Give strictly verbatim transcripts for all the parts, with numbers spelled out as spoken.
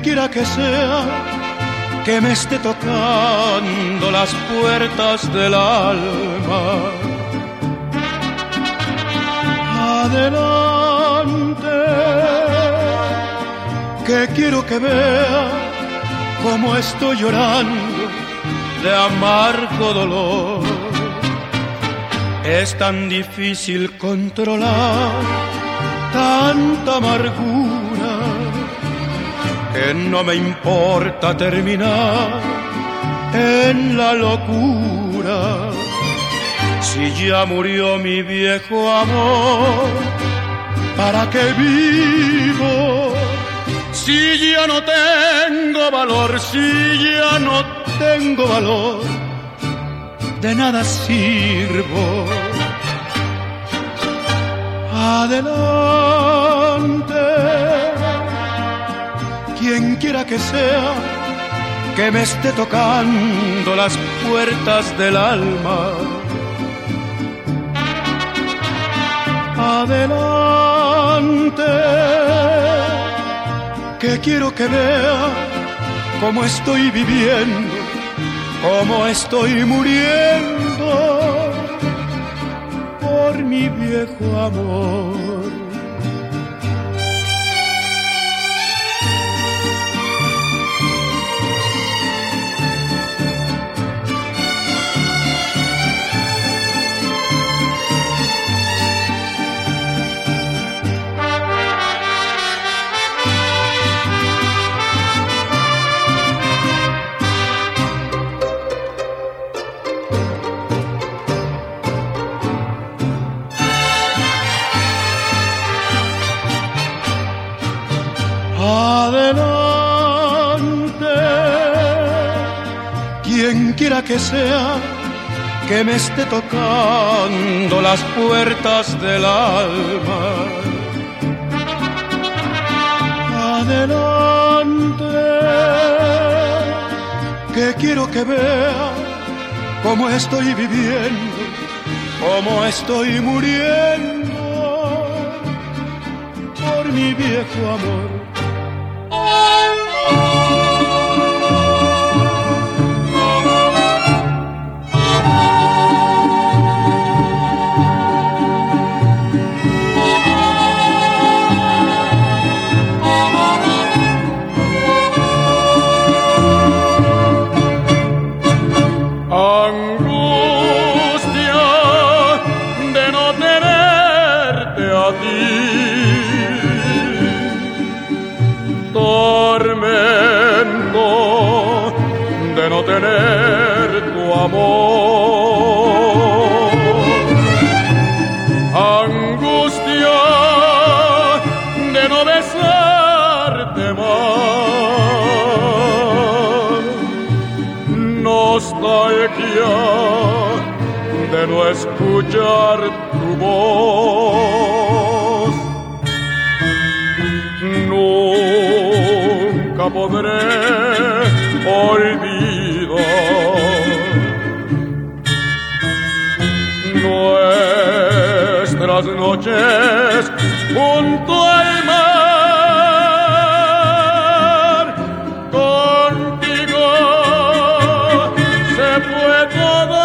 quiera que sea que me esté tocando las puertas del alma. Adelante, que quiero que vea cómo estoy llorando de amargo dolor. Es tan difícil controlar tanta amargura que no me importa terminar en la locura. Si ya murió mi viejo amor, ¿para qué vivo? Si ya no tengo valor, si ya no tengo valor, de nada sirvo. Adelante, quien quiera que sea que me esté tocando las puertas del alma. Adelante, que quiero que vea cómo estoy viviendo, cómo estoy muriendo por mi viejo amor. Adelante, quien quiera que sea que me esté tocando las puertas del alma. Adelante, que quiero que vea cómo estoy viviendo, cómo estoy muriendo por mi viejo amor. Tener tu amor, angustia de no besarte más, nostalgia de no escuchar tu voz. Nunca podré olvidar nuestras noches junto al mar. Contigo se fue toda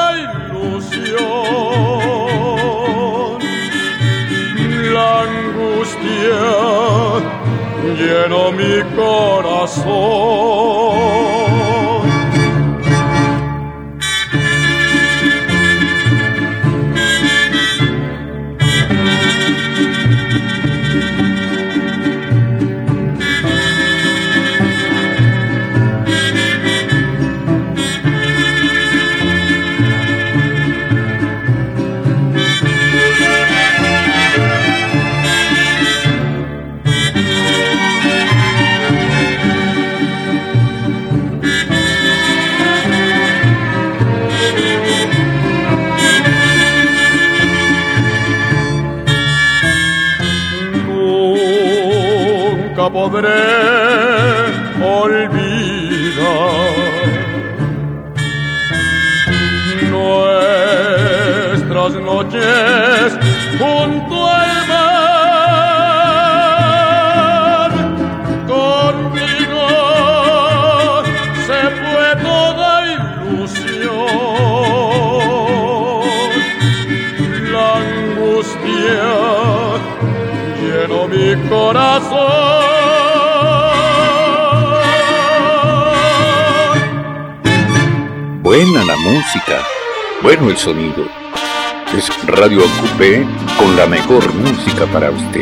ilusión, la angustia llenó mi corazón. Podré olvidar nuestras noches junto al mar. Contigo todo mi corazón. Buena la música, bueno el sonido. Es Radio Coupé con la mejor música para usted.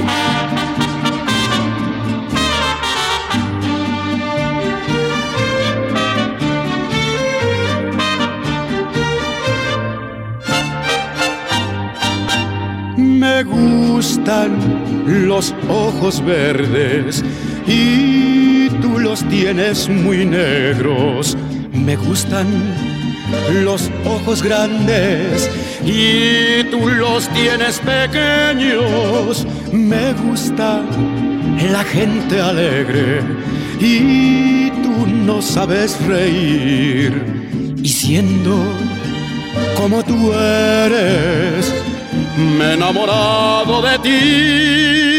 Me gustan los ojos verdes y tú los tienes muy negros. Me gustan los ojos grandes y tú los tienes pequeños. Me gusta la gente alegre y tú no sabes reír. Y siendo como tú eres, me he enamorado de ti.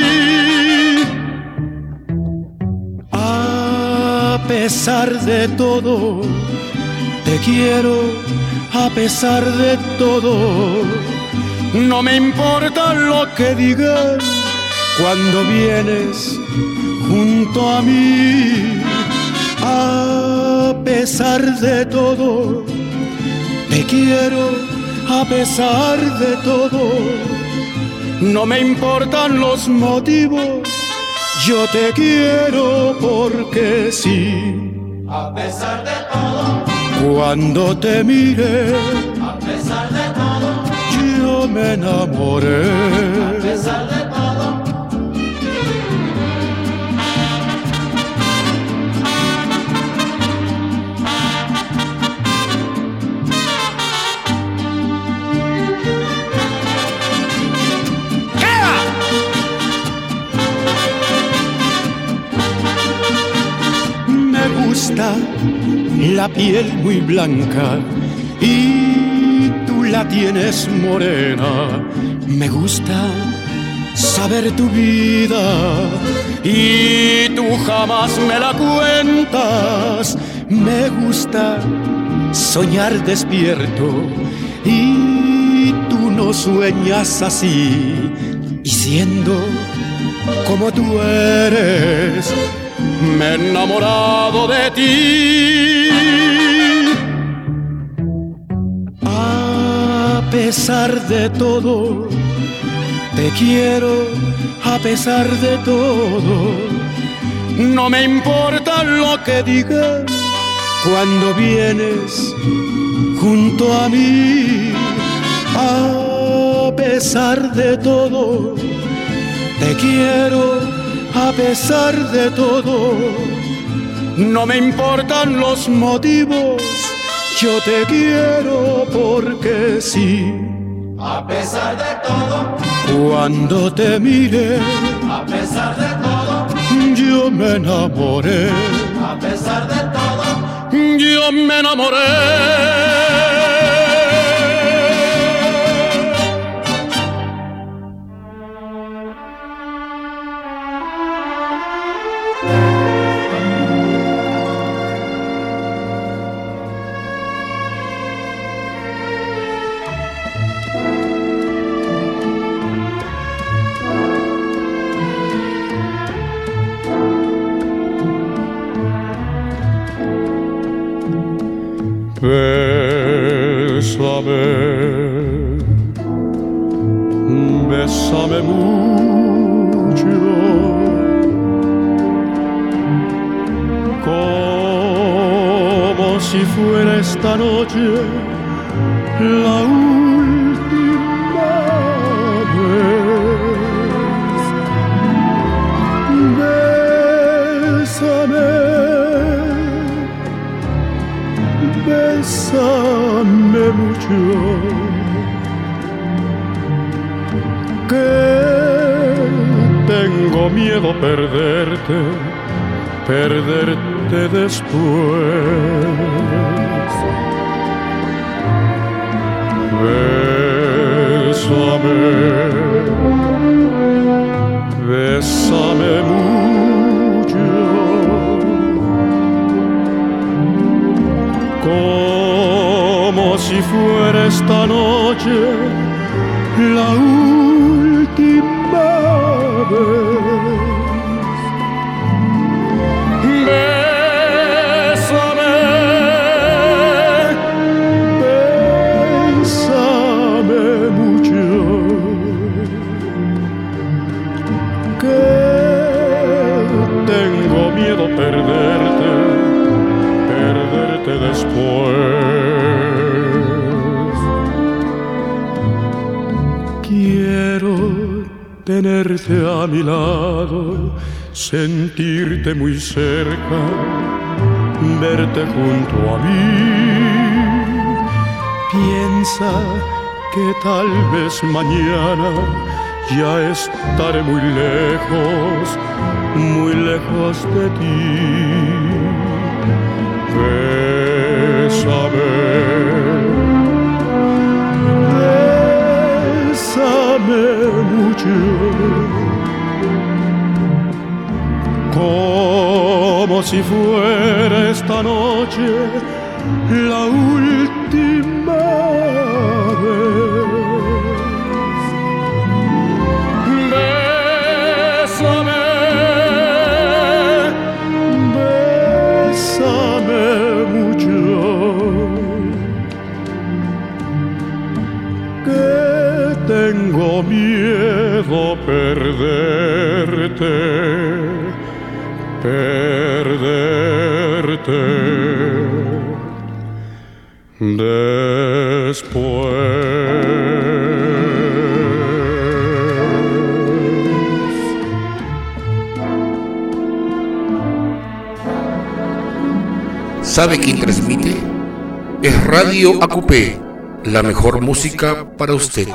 A pesar de todo, te quiero a pesar de todo. No me importa lo que digan cuando vienes junto a mí. A pesar de todo, te quiero a pesar de todo. No me importan los motivos, yo te quiero porque sí. A pesar de todo, cuando te miré, a pesar de todo, yo me enamoré. a pesar de todo. Me gusta la piel muy blanca y tú la tienes morena. Me gusta saber tu vida y tú jamás me la cuentas. Me gusta soñar despierto y tú no sueñas así. Y siendo como tú eres, me he enamorado de ti. A pesar de todo, te quiero a pesar de todo. No me importa lo que digas cuando vienes junto a mí. A pesar de todo, te quiero a pesar de todo. No me importan los motivos, yo te quiero porque sí. A pesar de todo, cuando te miré, a pesar de todo, yo me enamoré. a pesar de todo, Yo me enamoré. Bésame, bésame mucho, como si fuera esta noche la última vez. Bésame, bésame mucho, que tengo miedo perderte, perderte después. Bésame, bésame mucho, como si fuera esta noche la última vez. que tengo miedo perderte, perderte después. Quiero tenerte a mi lado, sentirte muy cerca, verte junto a mí. Piensa que tal vez mañana ya estaré muy lejos, muy lejos de ti. Bésame, bésame mucho, como si fuera esta noche la última vez. Bésame, bésame mucho, que tengo miedo perderte, perderte después. ¿Sabe quién transmite? Es Radio A Q P, la mejor música para usted.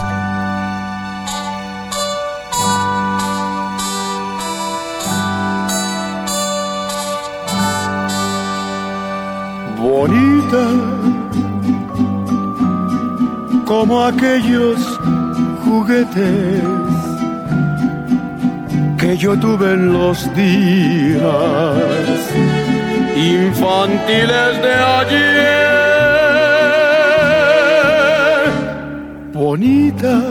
Bonita como aquellos juguetes que yo tuve en los días infantiles de ayer. Bonita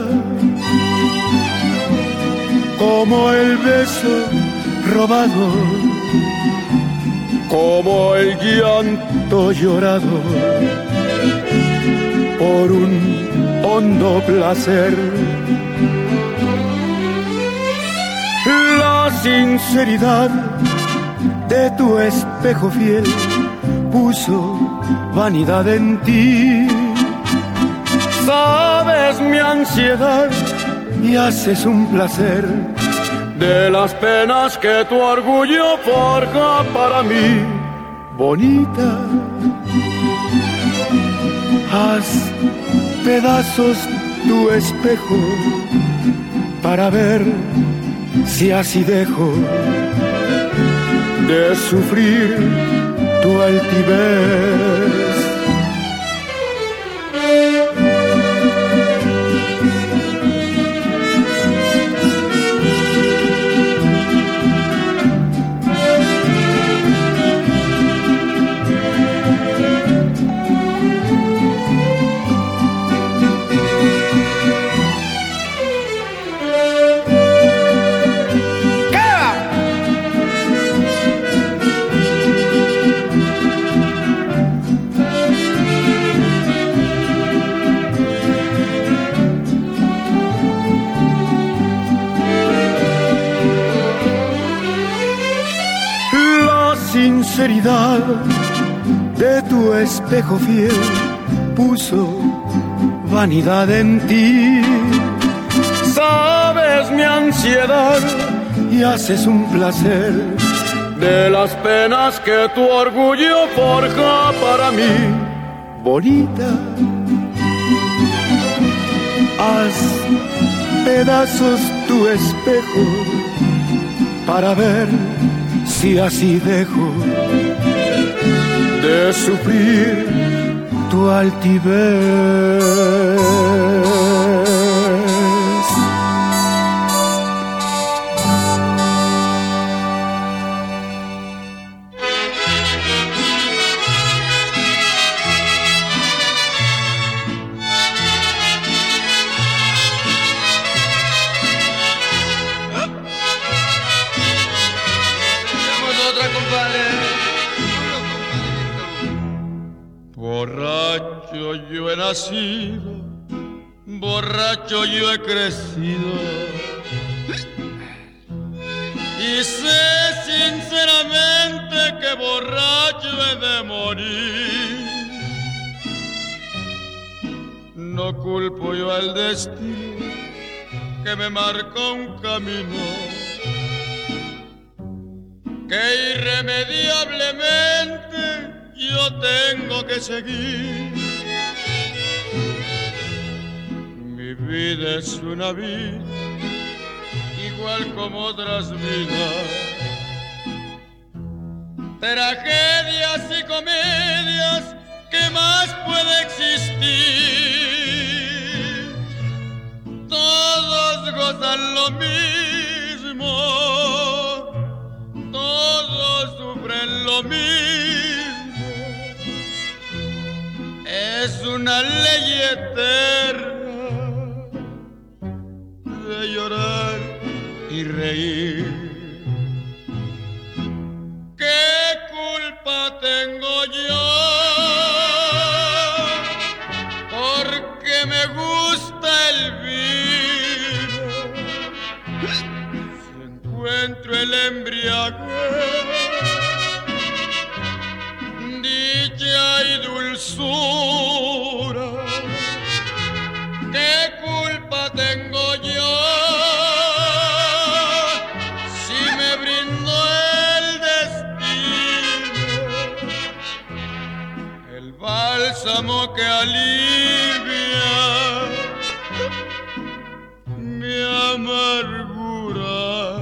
como el beso robado, como el llanto llorado por un hondo placer. La sinceridad de tu espejo fiel puso vanidad en ti. Sabes mi ansiedad y haces un placer de las penas que tu orgullo forja para mí. Bonita, haz pedazos tu espejo para ver si así dejo de sufrir tu altivez. Sinceridad de tu espejo fiel puso vanidad en ti. Sabes mi ansiedad y haces un placer de las penas que tu orgullo forja para mí. Bonita, haz pedazos tu espejo para ver si así dejo de sufrir tu altivez. Borracho yo he nacido, borracho yo he crecido, y sé sinceramente que borracho he de morir. No culpo yo al destino que me marcó un camino que irremediablemente yo tengo que seguir. Mi vida es una vida igual como otras vidas, tragedias y comedias, ¿qué más puede existir? Todos gozan lo mismo, todos sufren lo mismo. Es una ley eterna de llorar y reír. ¿Qué culpa tengo yo? Porque me gusta el vino. Si encuentro el embriaguez, dicha y dulzura. ¿Qué culpa tengo yo? Bálsamo que alivia mi amargura.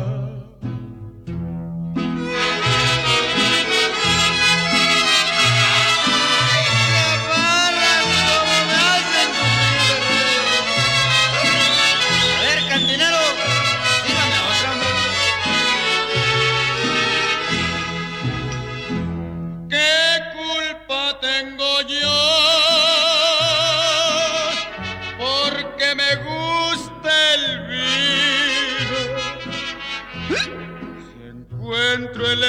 A ver, cantinero, dígame otra, hombre. ¿Qué culpa tengo yo? Porque me gusta el vino. Si encuentro el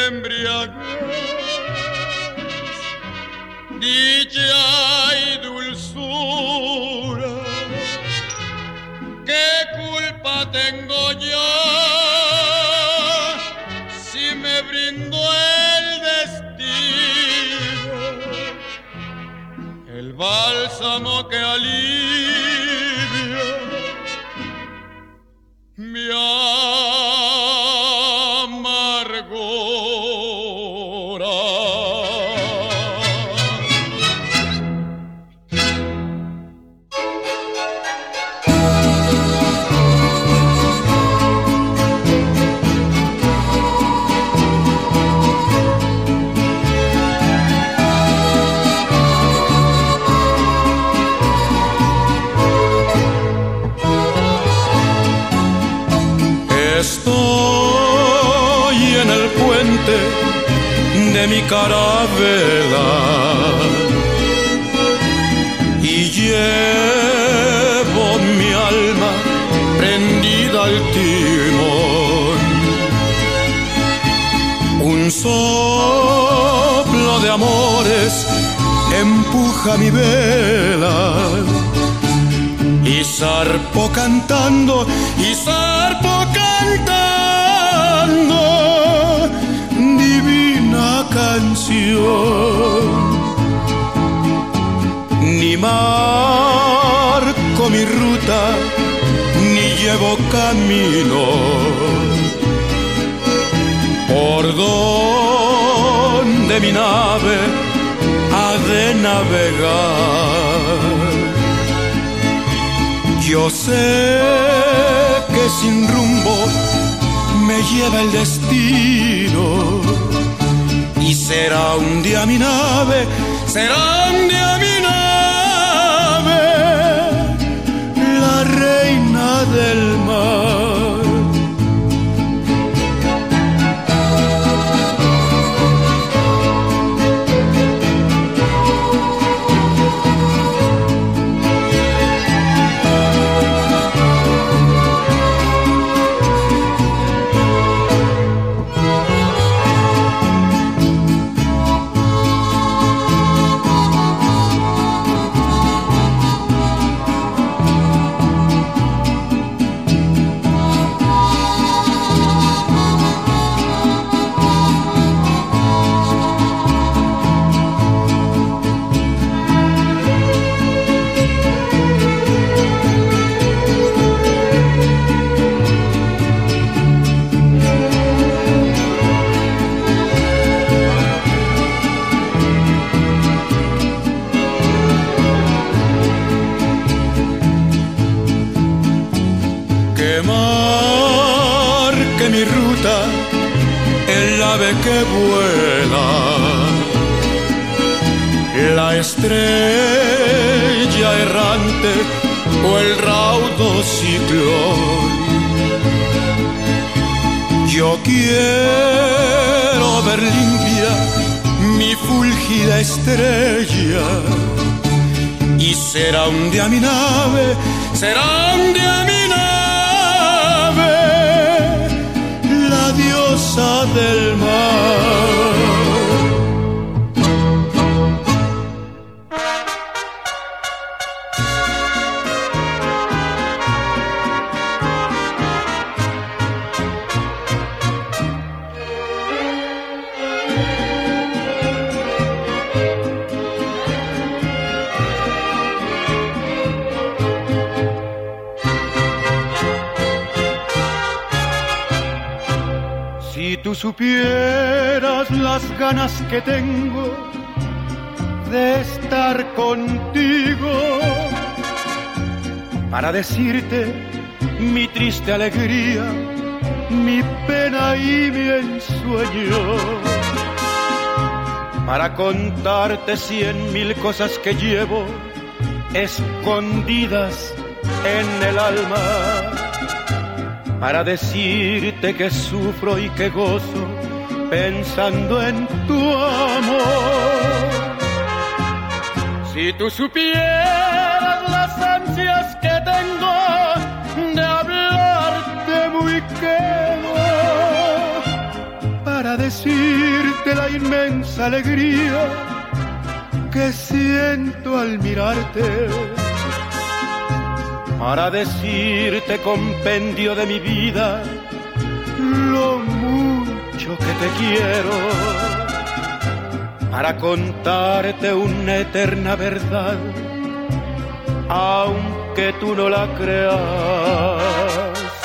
embriaguez, dicha y dulzura. ¿Qué culpa tengo yo si me brindo el destino, el bálsamo que alivia mi amargura? Estoy en el puente de mi carabela y llevo mi alma prendida al timón. Un soplo de amores empuja mi vela y zarpo cantando, y zarpo cantando divina canción. Ni marco mi ruta, ni llevo camino, por donde mi nave ha de navegar. Yo sé que sin rumbo me lleva el destino, y será un día mi nave, será un día mi nave, la reina del mar. que mi ruta el ave que vuela, la estrella errante o el raudo ciclón. Yo quiero ver limpia mi fúlgida estrella, y será un día mi nave, será un día mi nave, la diosa del mar. Si tú supieras las ganas que tengo de estar contigo, para decirte mi triste alegría, mi pena y mi ensueño, para contarte cien mil cosas que llevo escondidas en el alma, para decirte que sufro y que gozo pensando en tu amor. Si tú supieras las ansias que tengo de hablarte muy quedo, para decirte la inmensa alegría que siento al mirarte, para decirte compendio de mi vida lo mucho que te quiero, para contarte una eterna verdad, aunque tú no la creas.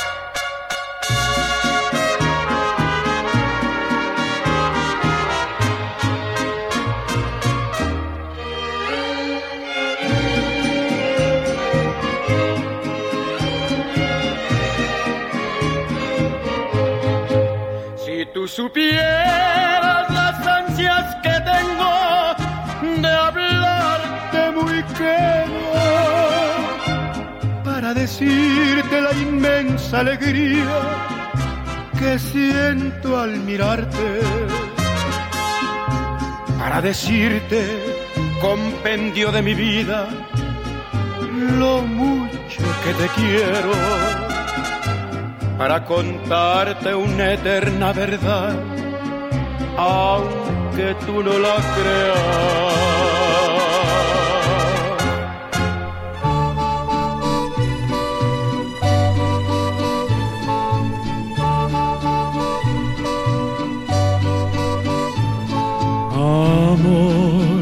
Tú supieras las ansias que tengo de hablarte muy quedo, para decirte la inmensa alegría que siento al mirarte, para decirte compendio de mi vida lo mucho que te quiero, para contarte una eterna verdad, aunque tú no la creas. Amor,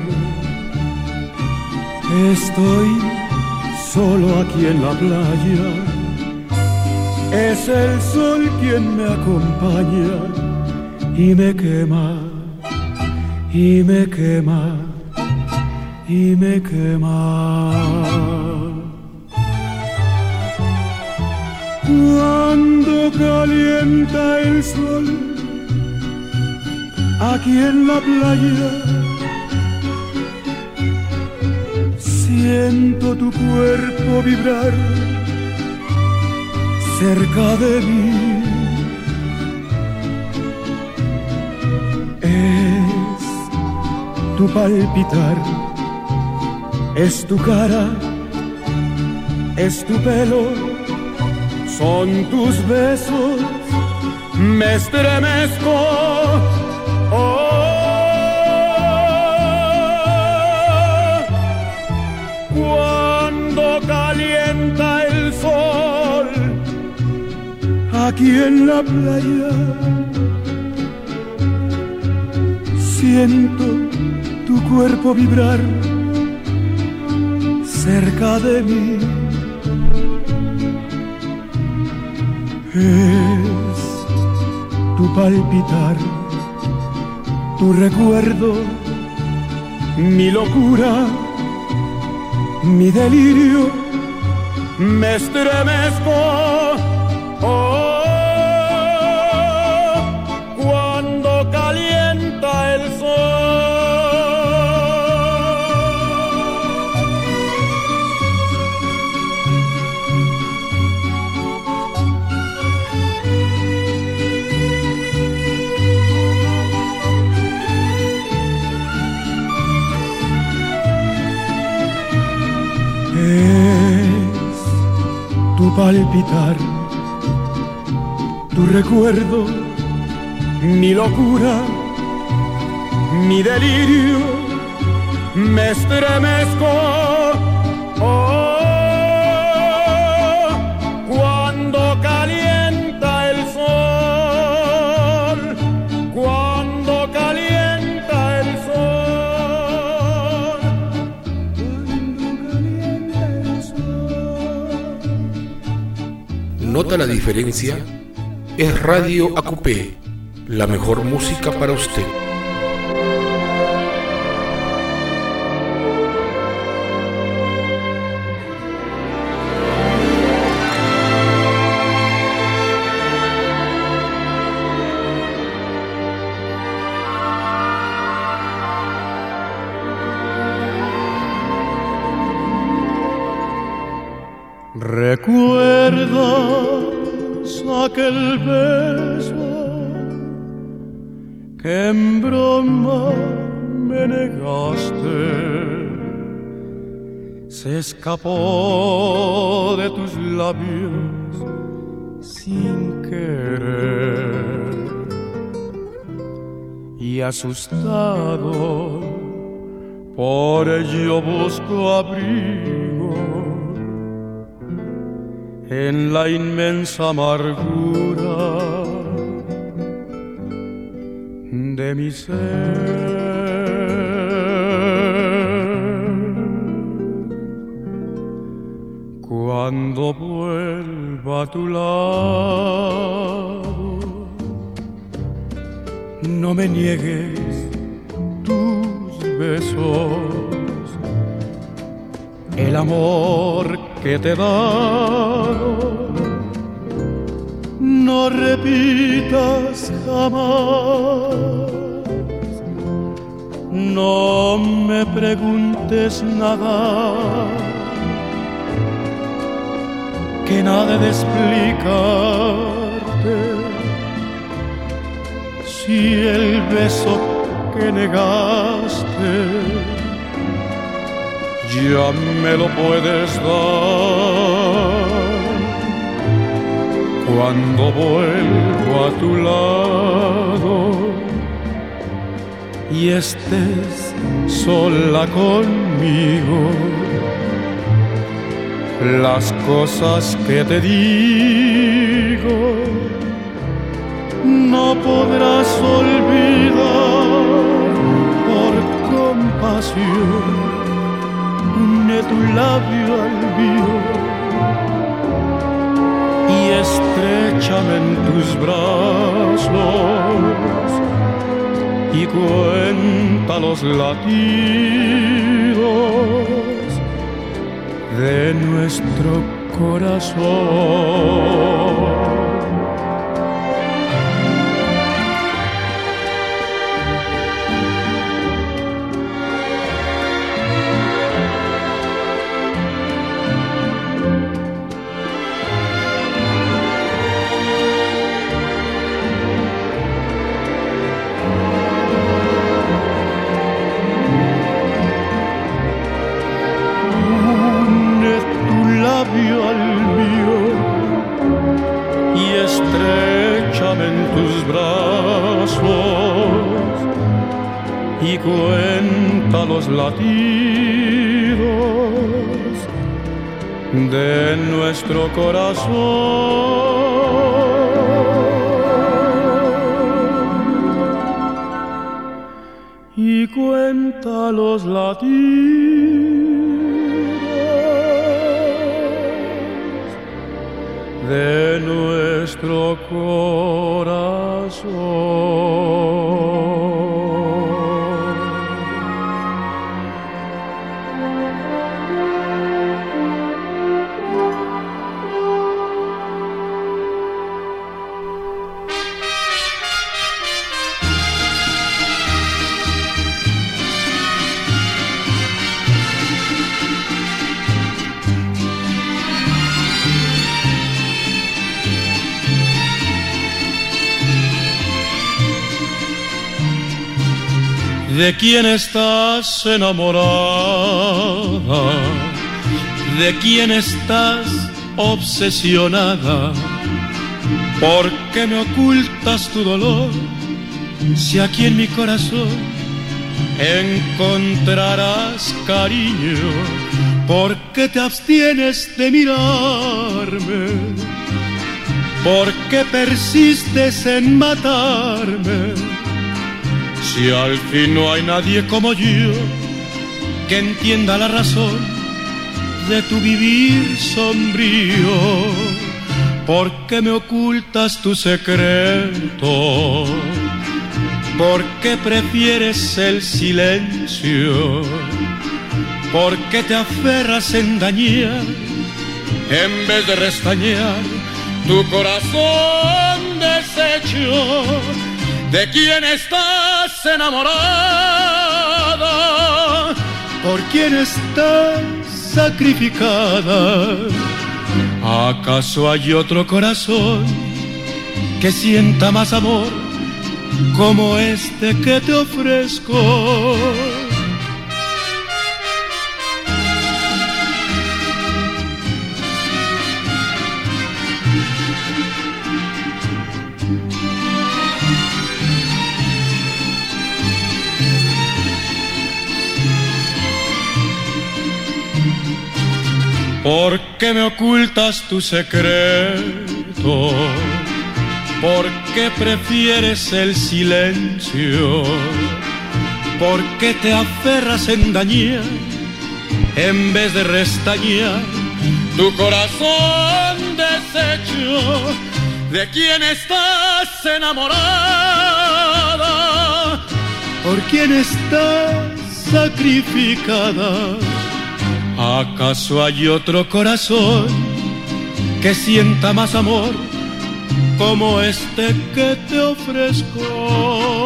estoy solo aquí en la playa. Es el sol quien me acompaña y me quema, y me quema, y me quema. Cuando calienta el sol aquí en la playa, siento tu cuerpo vibrar cerca de mí. Es tu palpitar, es tu cara, es tu pelo, son tus besos, me estremezco. Oh, cuando calienta el sol aquí en la playa, siento tu cuerpo vibrar cerca de mí. Es tu palpitar, tu recuerdo, mi locura, mi delirio, me estremezco. Oh, palpitar. Tu recuerdo, mi locura, mi delirio, me estremezco. Oh, cuando calienta el sol, cuando calienta el sol, cuando calienta el sol. ¿Nota la diferencia? Es Radio A Q P, la mejor música para usted. ¿Recuerdas aquel beso que en broma me negaste? Se escapó de tus labios sin querer y asustado por ello busco abrigo en la inmensa amargura de mi ser. Cuando vuelva a tu lado, no me niegues tus besos, el amor que te he dado. No repitas jamás, no me preguntes nada, que nada de explicarte. Si el beso que negaste ya me lo puedes dar, cuando vuelvo a tu lado y estés sola conmigo, las cosas que te digo no podrás olvidar. Por compasión une tu labio al mío y estréchame en tus brazos y cuenta los latidos de nuestro corazón. Al mío y estréchame en tus brazos y cuenta los latidos de nuestro corazón y cuenta los latidos de nuestro corazón. ¿De quién estás enamorada? ¿De quién estás obsesionada. ¿Por qué me ocultas tu dolor? Si aquí en mi corazón encontrarás cariño. ¿Por qué te abstienes de mirarme? ¿Por qué persistes en matarme? Si al fin no hay nadie como yo que entienda la razón de tu vivir sombrío. ¿Por qué me ocultas tu secreto? ¿Por qué prefieres el silencio? ¿Por qué te aferras en dañar en vez de restañar tu corazón deshecho? ¿De quién estás enamorada? ¿Por quién estás sacrificada? ¿Acaso hay otro corazón que sienta más amor como este que te ofrezco? ¿Por qué me ocultas tu secreto? ¿Por qué prefieres el silencio? ¿Por qué te aferras en dañar en vez de restañar tu corazón deshecho? ¿De quién estás enamorada? ¿Por quién estás sacrificada? ¿Acaso hay otro corazón que sienta más amor como este que te ofrezco?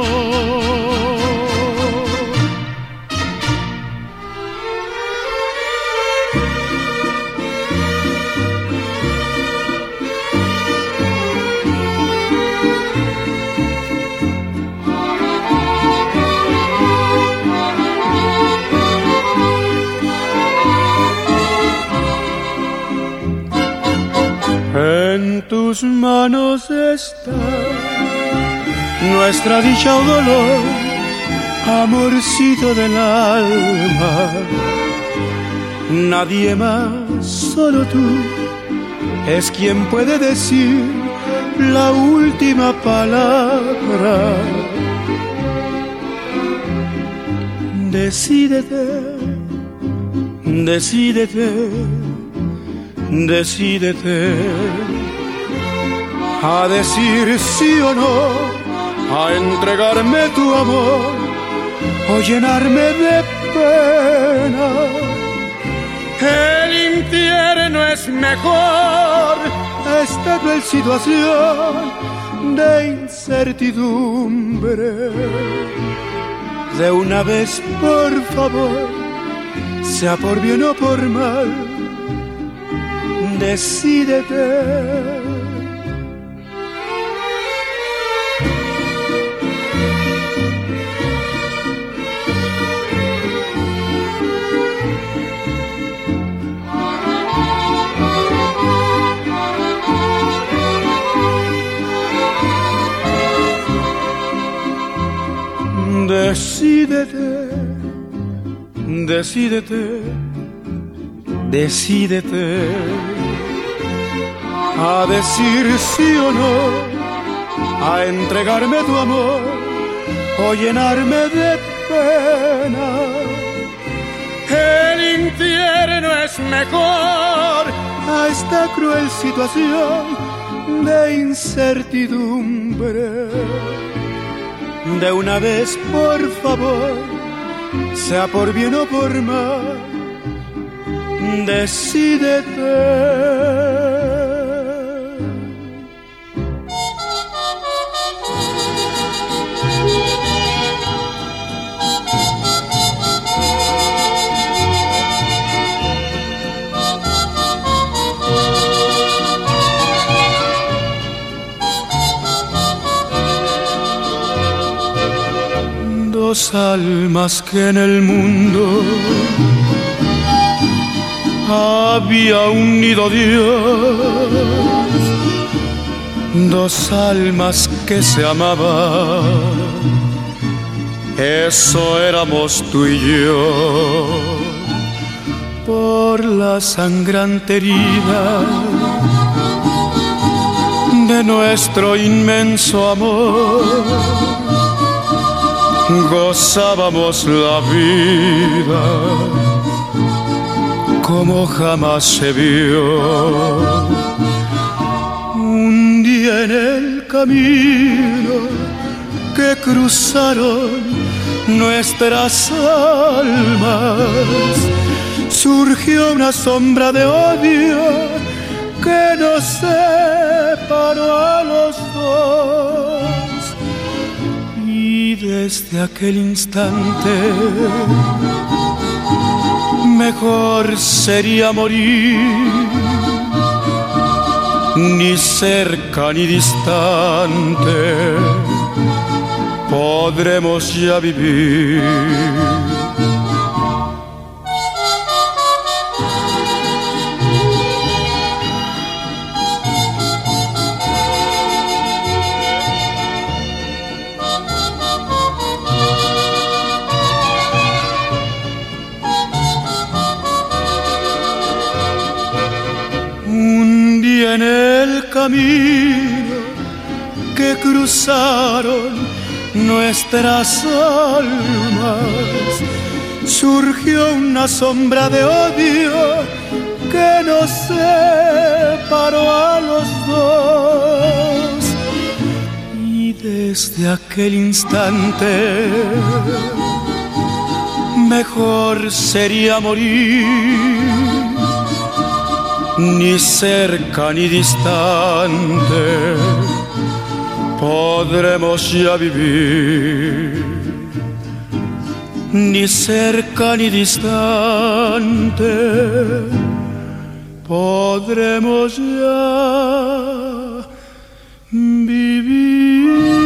En tus manos está nuestra dicha o dolor, amorcito del alma. Nadie más, solo tú, es quien puede decir la última palabra. Decídete, decídete, decídete a decir sí o no, a entregarme tu amor o llenarme de pena. El infierno es mejor, esta cruel situación de incertidumbre. De una vez, por favor, sea por bien o por mal, decídete. Decídete, decídete, decídete a decir sí o no, a entregarme tu amor o llenarme de pena. El infierno es mejor a esta cruel situación de incertidumbre. De una vez, por favor, sea por bien o por mal, decídete. Dos almas que en el mundo había un nido Dios, dos almas que se amaban, eso éramos tú y yo. Por la sangrante herida de nuestro inmenso amor, gozábamos la vida como jamás se vio. Un día en el camino que cruzaron nuestras almas, surgió una sombra de odio que nos separó a los dos. Y desde aquel instante mejor sería morir, ni cerca ni distante podremos ya vivir. En el camino que cruzaron nuestras almas, surgió una sombra de odio que nos separó a los dos. Y desde aquel instante mejor sería morir, ni cerca ni distante podremos ya vivir, ni cerca ni distante podremos ya vivir.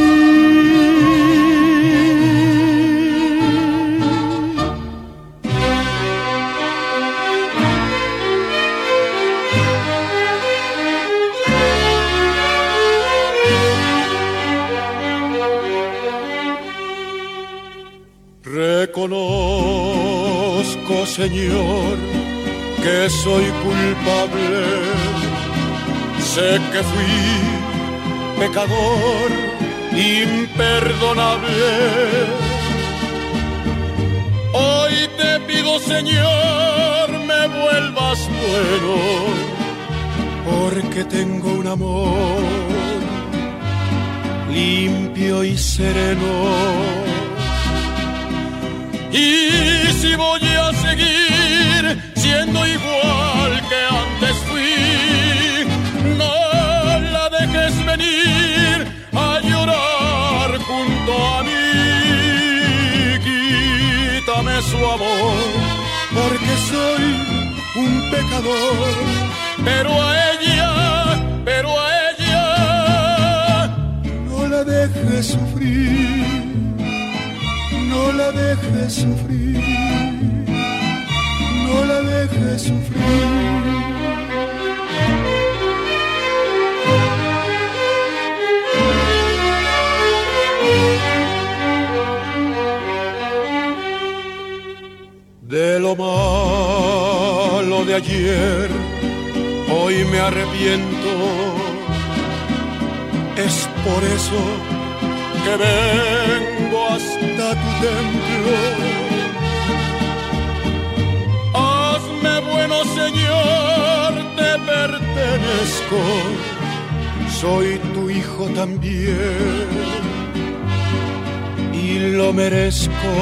Reconozco, Señor, que soy culpable. Sé que fui pecador imperdonable. Hoy te pido, Señor, me vuelvas bueno, porque tengo un amor limpio y sereno. Y si voy a seguir siendo igual que antes fui, no la dejes venir a llorar junto a mí. Quítame su amor, porque soy un pecador, pero a ella, pero a ella no la dejes sufrir. No la dejes sufrir, no la dejes sufrir. De lo malo de ayer, hoy me arrepiento. Es por eso que vengo hasta tu templo. Hazme bueno, Señor, te pertenezco, soy tu hijo también y lo merezco.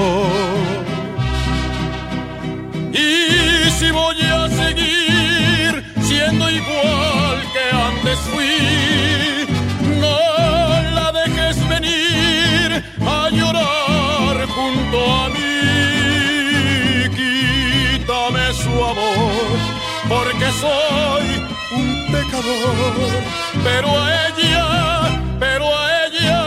Y si voy a seguir siendo igual que antes fui, no la dejes venir a llorar junto a mí. Quítame su amor, porque soy un pecador, pero a ella, pero a ella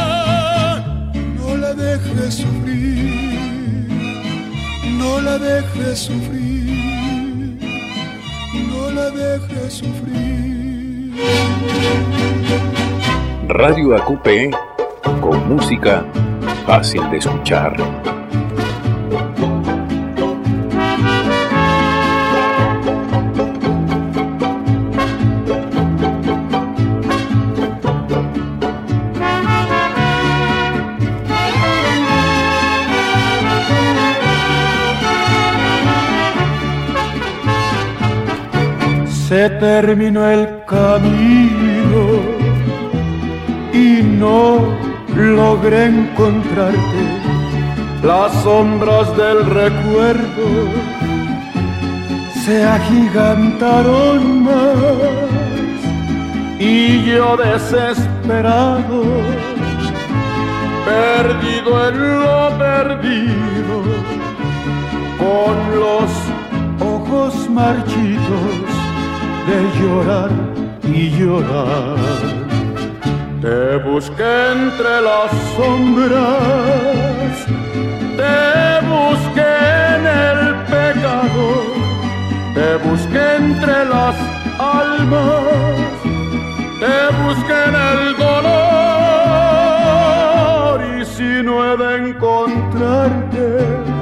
no la dejes sufrir, no la dejes sufrir, dejes sufrir. Radio A Q P, con música fácil de escuchar. Se terminó el camino y no logré encontrarte. Las sombras del recuerdo se agigantaron más y yo desesperado, perdido en lo perdido, con los ojos marchitos de llorar y llorar. Te busqué entre las sombras, te busqué en el pecado, te busqué entre las almas, te busqué en el dolor. Y si no he de encontrarte,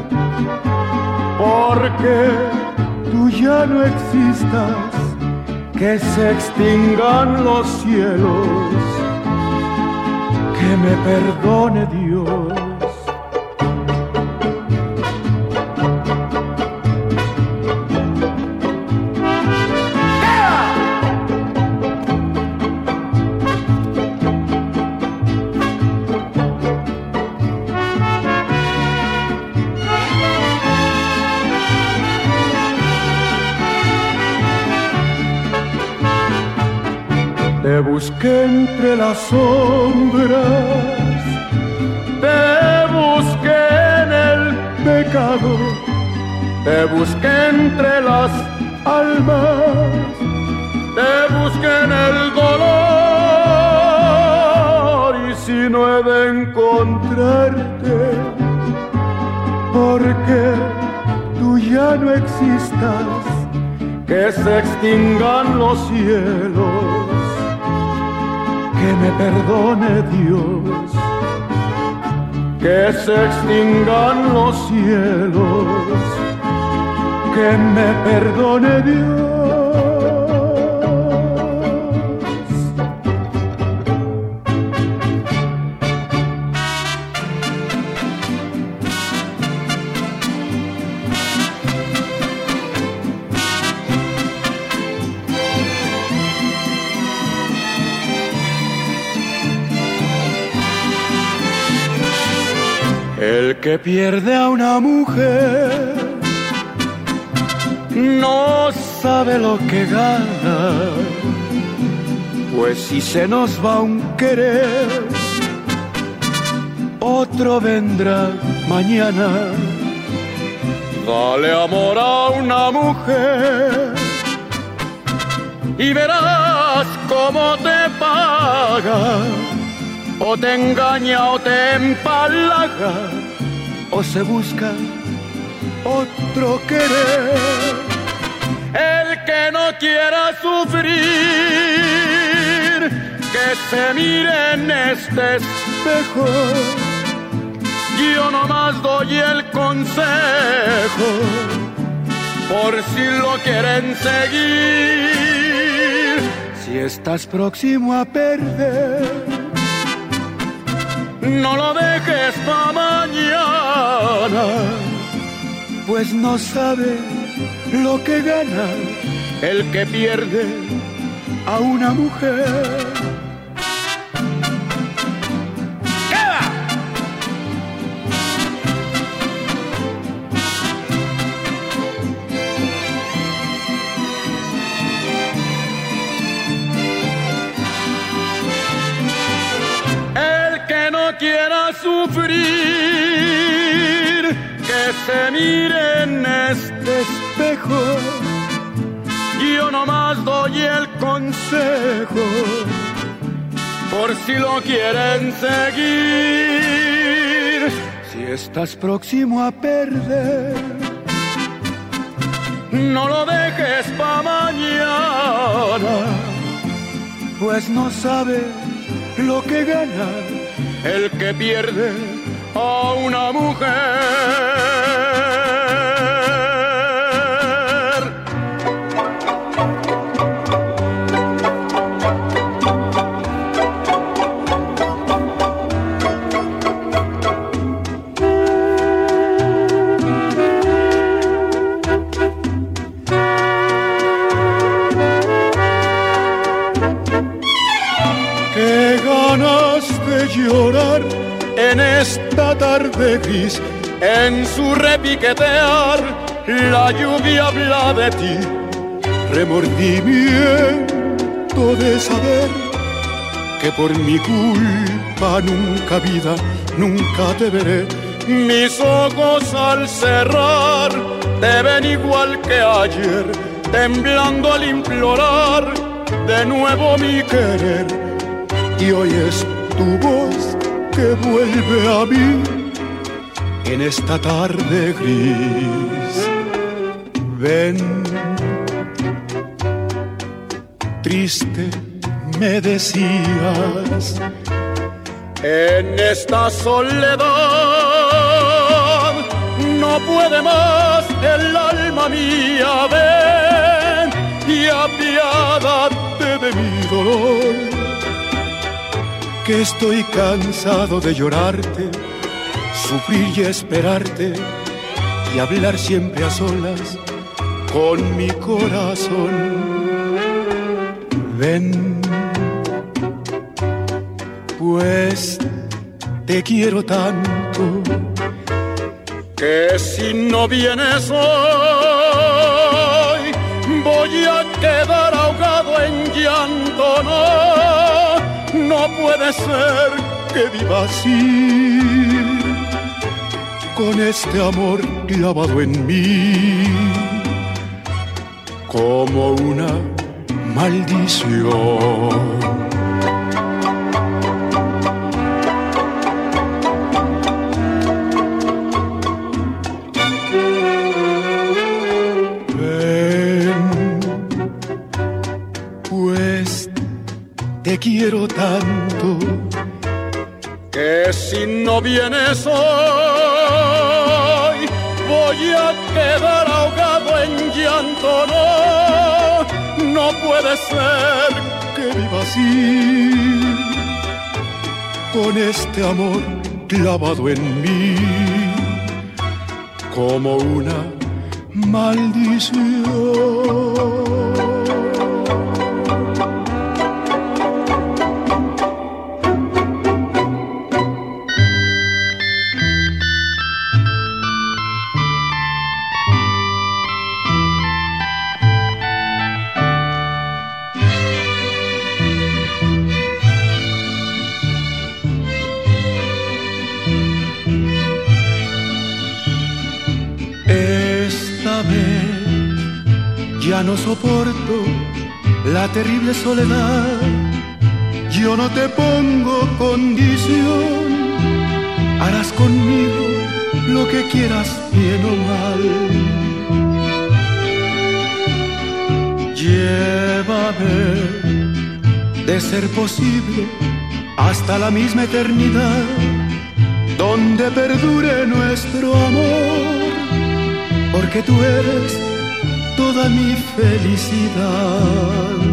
porque tú ya no existas, que se extingan los cielos, que me perdone Dios. Te busqué entre las sombras, te busqué en el pecado, te busqué entre las almas, te busqué en el dolor. Y si no he de encontrarte, porque tú ya no existas, que se extingan los cielos, que me perdone Dios, que se extingan los cielos, que me perdone Dios. El que pierde a una mujer no sabe lo que gana, pues si se nos va un querer, otro vendrá mañana. Dale amor a una mujer y verás cómo te paga. O te engaña o te empalaga, o se busca otro querer. El que no quiera sufrir, que se mire en este espejo. Yo nomás doy el consejo, por si lo quieren seguir. Si estás próximo a perder, no lo dejes pa' mañana, pues no sabe lo que gana el que pierde a una mujer. ¿Qué va? Quiera sufrir, que se mire en este espejo. Yo nomás doy el consejo, por si lo quieren seguir. Si estás próximo a perder, no lo dejes pa' mañana, pues no sabe lo que gana el que pierde a una mujer. Qué ganas de llorar en esta tarde gris, en su repiquetear la lluvia habla de ti. Remordimiento de saber que por mi culpa nunca vida, nunca te veré. Mis ojos al cerrar te ven igual que ayer, temblando al implorar de nuevo mi querer. Y oyes tu voz que vuelve a mí en esta tarde gris. Ven, triste me decías, en esta soledad no puede más el alma mía. Ven y apiádate de mi dolor, que estoy cansado de llorarte, sufrir y esperarte y hablar siempre a solas con mi corazón. Ven, pues te quiero tanto que si no vienes hoy voy a quedar ahogado en llanto. No, no puede ser que viva así, con este amor clavado en mí, como una maldición. Te quiero tanto que si no vienes hoy voy a quedar ahogado en llanto. No, no puede ser que viva así, con este amor clavado en mí, como una maldición. Ya no soporto la terrible soledad, yo no te pongo condición, harás conmigo lo que quieras, bien o mal. Llévame, de ser posible, hasta la misma eternidad, donde perdure nuestro amor, porque tú eres toda mi felicidad.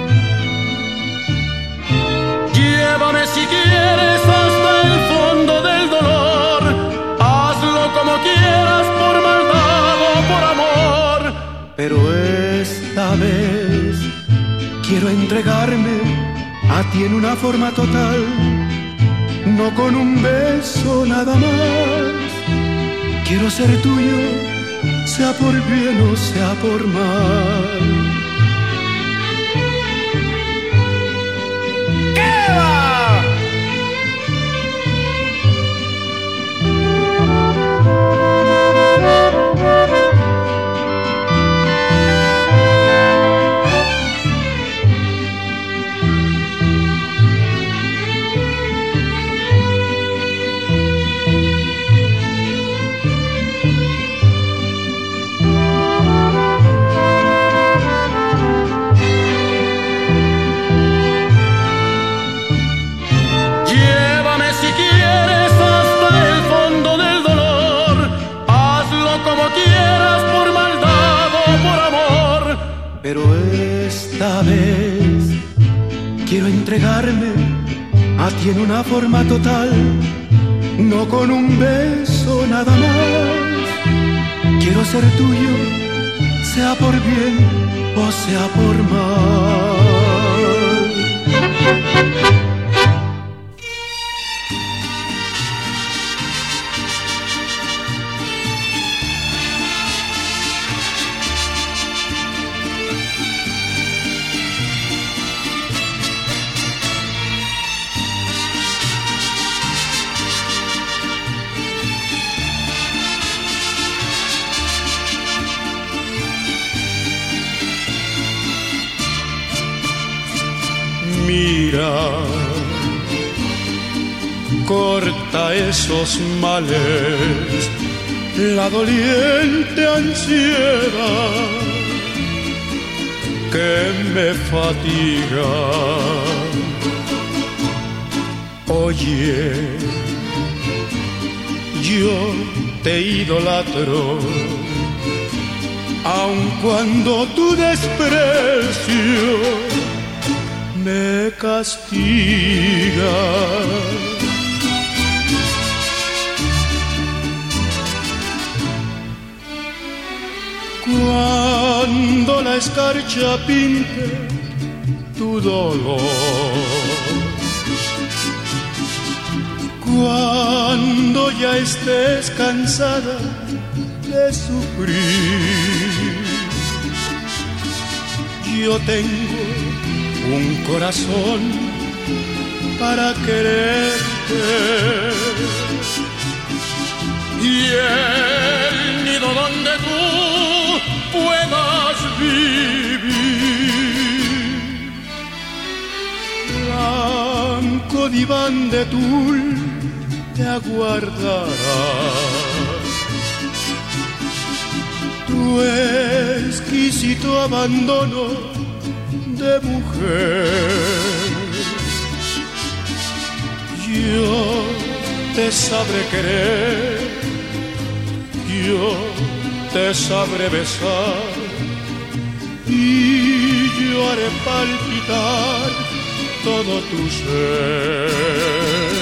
Llévame si quieres hasta el fondo del dolor, hazlo como quieras, por maldad o por amor, pero esta vez quiero entregarme a ti en una forma total, no con un beso nada más. Quiero ser tuyo, sea por bien o sea por mal. ¿Qué va? pero esta vez quiero entregarme a ti en una forma total, no con un beso nada más. Quiero ser tuyo, sea por bien o sea por mal. Mira, corta esos males, la doliente ansiedad que me fatiga. Oye, yo te idolatro, aun cuando tu desprecio me castiga. Cuando la escarcha pinte tu dolor, cuando ya estés cansada de sufrir, yo tengo un corazón para quererte y el nido donde tú puedas vivir. Blanco diván de tul te aguardará, tu exquisito abandono de mujer. Yo te sabré querer, yo te sabré besar y yo haré palpitar todo tu ser.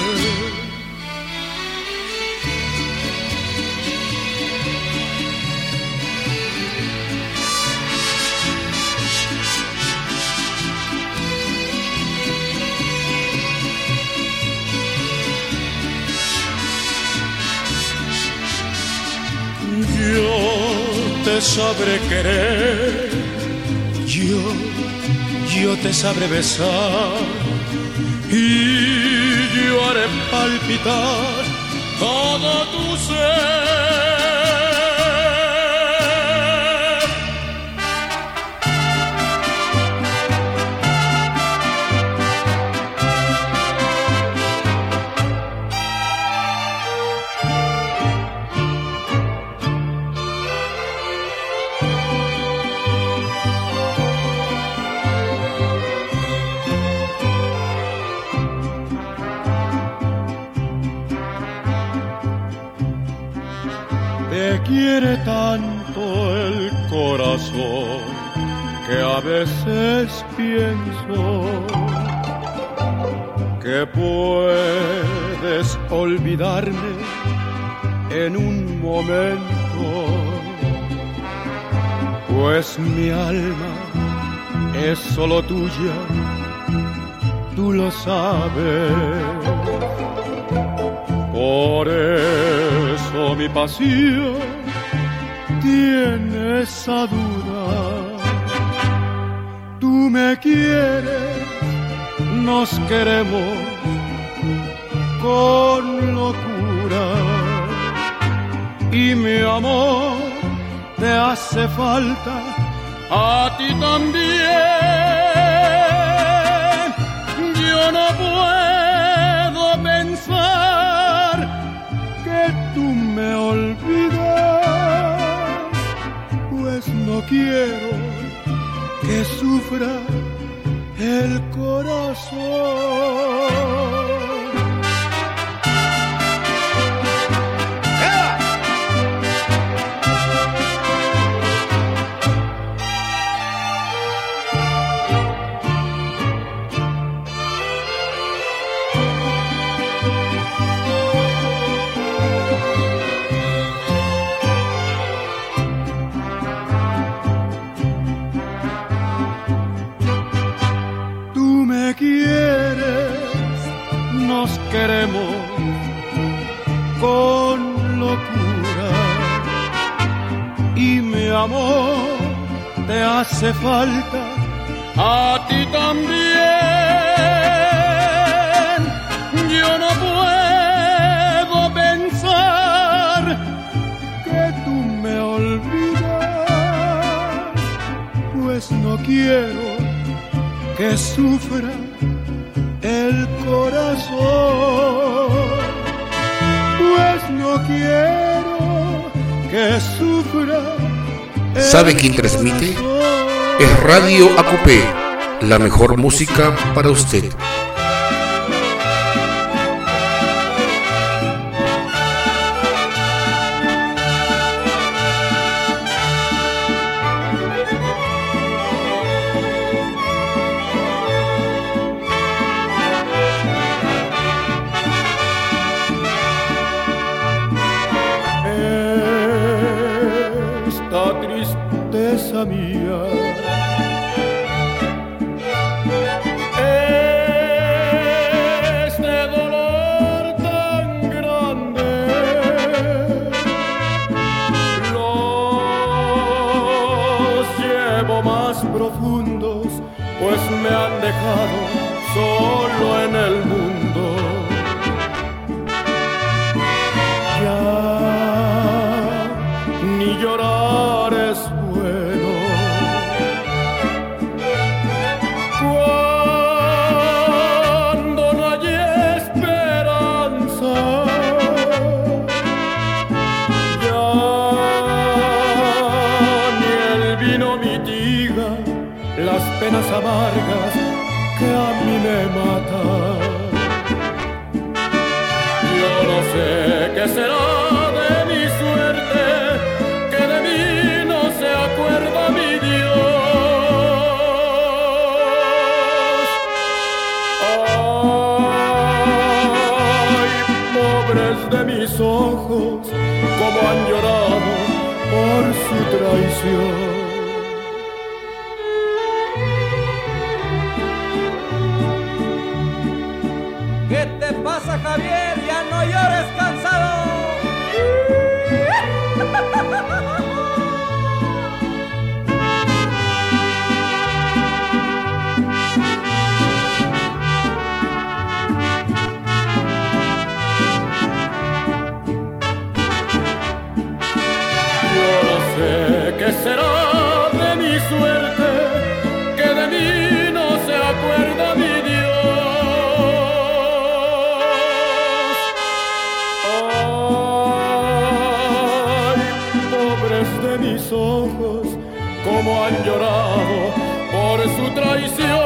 Yo te sabré querer, yo, yo te sabré besar y yo haré palpitar todo tu ser. Te quiere tanto el corazón que a veces pienso que puedes olvidarme en un momento, pues mi alma es solo tuya, tú lo sabes. Por eso mi pasión tiene esa duda. Tú me quieres, nos queremos con locura y mi amor te hace falta a ti también. Yo no puedo pensar que tú me olvidas, pues no quiero que sufra el corazón. amor te hace falta, a ti también. Yo no puedo pensar que tú me olvidas, pues no quiero que sufra el corazón, pues no quiero que sufra el ¿Sabe quién transmite? Es Radio A Q P, la mejor música para usted. Esta tristeza mía, este dolor tan grande, los llevo más profundos, pues me han dejado solo en el mundo. Ya ni llorar es bueno cuando no hay esperanza. Ya ni el vino mitiga las penas amargas que a mí me matan. Yo no sé qué será de mi suerte, que de mí no se acuerda mi Dios. Ay, pobres de mis ojos, como han llorado por su traición. ¿Qué te pasa, Javier? Ya no llores, cansado. Yo no sé qué será de mi suerte, que de mí no se acuerda mi Dios. Ay, pobres de mis ojos, como han llorado por su traición.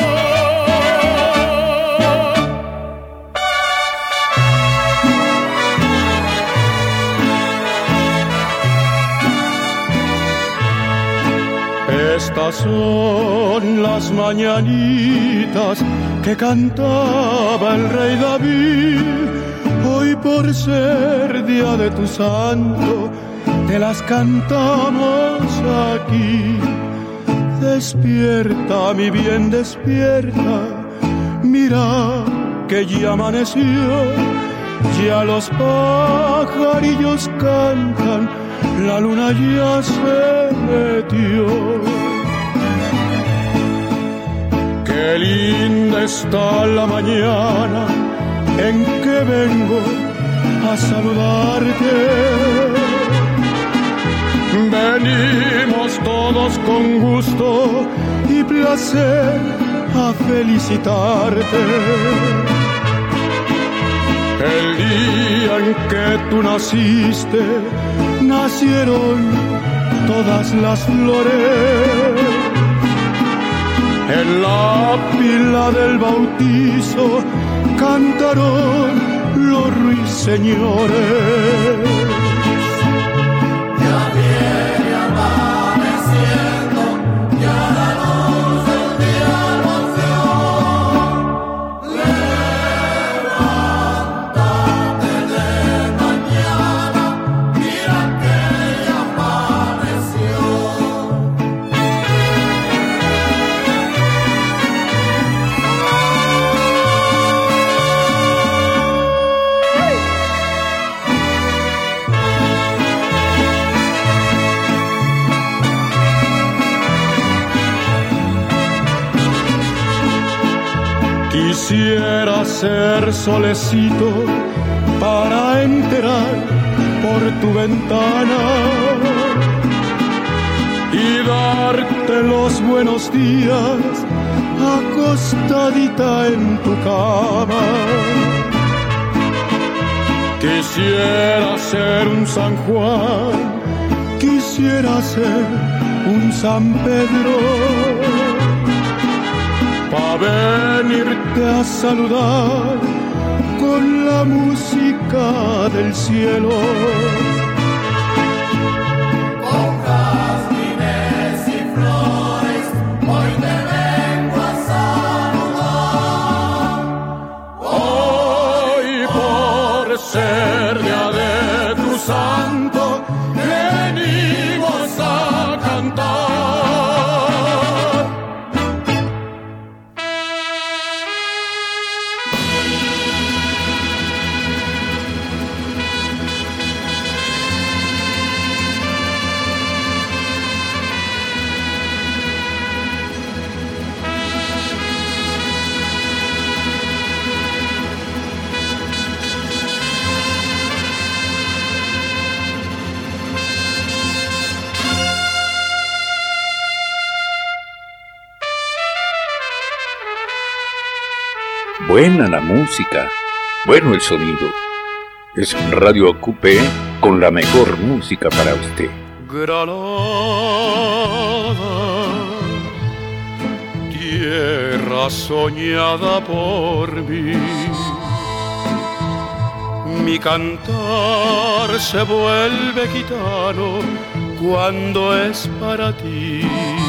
Estas son las mañanitas que cantaba el rey David. Hoy por ser día de tu santo, te las cantamos aquí. Despierta, mi bien, despierta, mira que ya amaneció, ya los pajarillos cantan, la luna ya se metió. Qué linda está la mañana en que vengo a saludarte. Venimos todos con gusto y placer a felicitarte. El día en que tú naciste, nacieron todas las flores. En la pila del bautizo cantaron los ruiseñores. Ya viene amaneciendo, ya la luz del día nació. Levántate de mañana, mira que ya amaneció. Quisiera ser solecito para enterar por tu ventana y darte los buenos días acostadita en tu cama. Quisiera ser un San Juan, quisiera ser un San Pedro, pa' venirte a saludar con la música del cielo. Con jazmines y flores, hoy te vengo a saludar. Hoy por ser día de tu santo, venimos a cantar. Buena la música, bueno el sonido. Es Radio Acupé con la mejor música para usted. Granada, tierra soñada por mí, mi cantar se vuelve gitano cuando es para ti.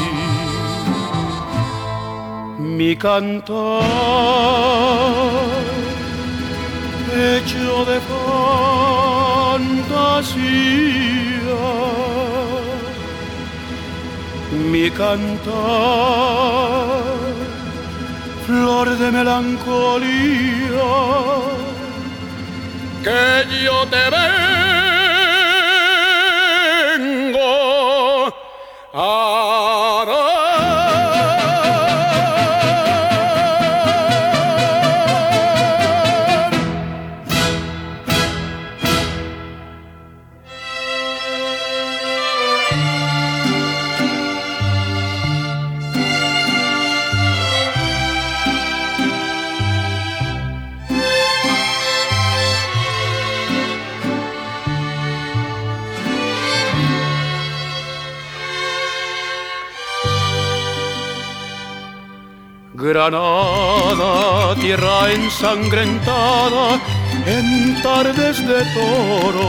Mi cantar hecho de fantasía, mi cantar flor de melancolía, que yo te vengo a dar. Granada, tierra ensangrentada en tardes de toro,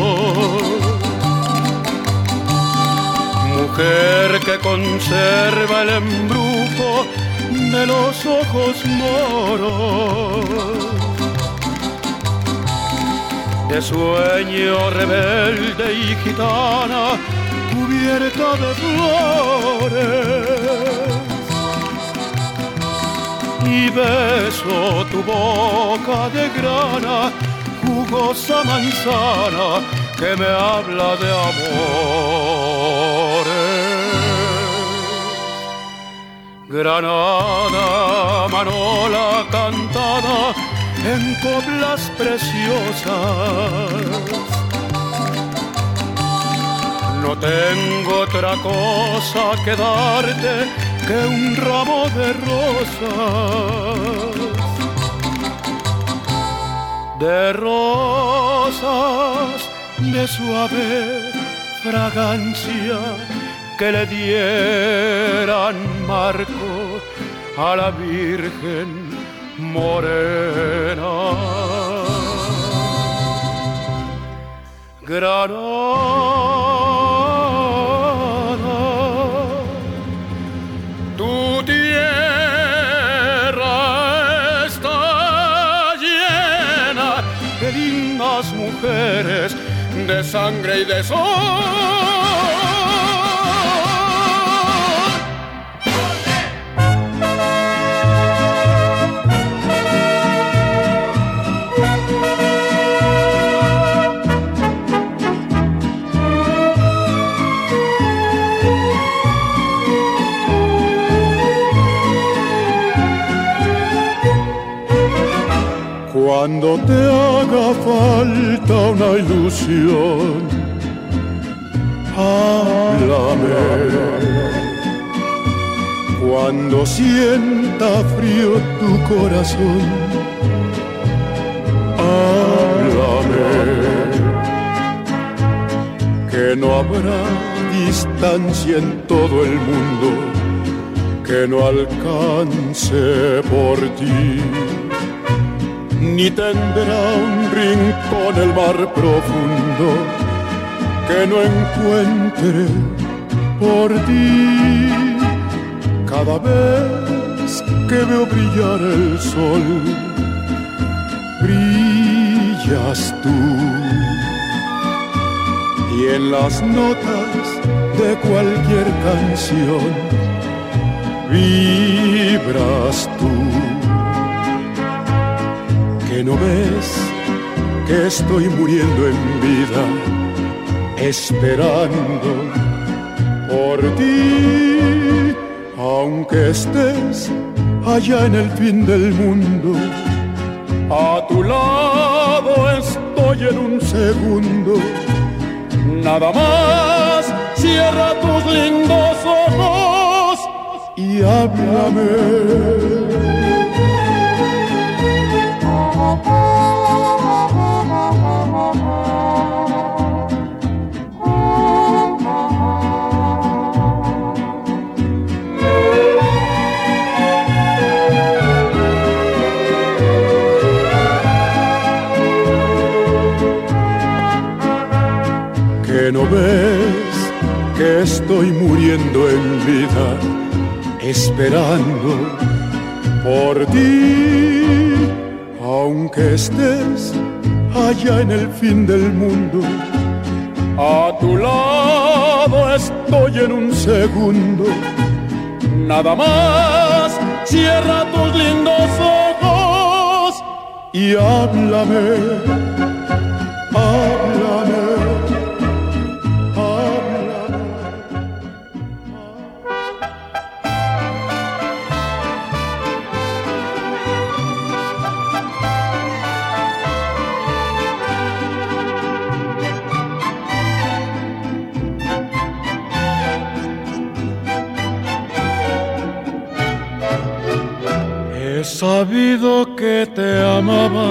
mujer que conserva el embrujo de los ojos moros, de sueño rebelde y gitana cubierta de flores. Y beso tu boca de grana, jugosa manzana que me habla de amores. Granada, manola cantada en coplas preciosas. No tengo otra cosa que darte que un ramo de rosas, de rosas de suave fragancia que le dieran marco a la Virgen morena. Granada, mujeres de sangre y de sol. Cuando te haga falta una ilusión, háblame. Cuando sienta frío tu corazón, háblame. Que no habrá distancia en todo el mundo que no alcance por ti, ni tendrá un rincón el mar profundo que no encuentre por ti. Cada vez que veo brillar el sol, brillas tú, y en las notas de cualquier canción vibras tú. Que no ves que estoy muriendo en vida, esperando por ti. Aunque estés allá en el fin del mundo, a tu lado estoy en un segundo. Nada más, cierra tus lindos ojos y háblame. Que no ves que estoy muriendo en vida, esperando por ti. Aunque estés allá en el fin del mundo, a tu lado estoy en un segundo. Nada más, cierra tus lindos ojos y háblame, háblame. He sabido que te amaba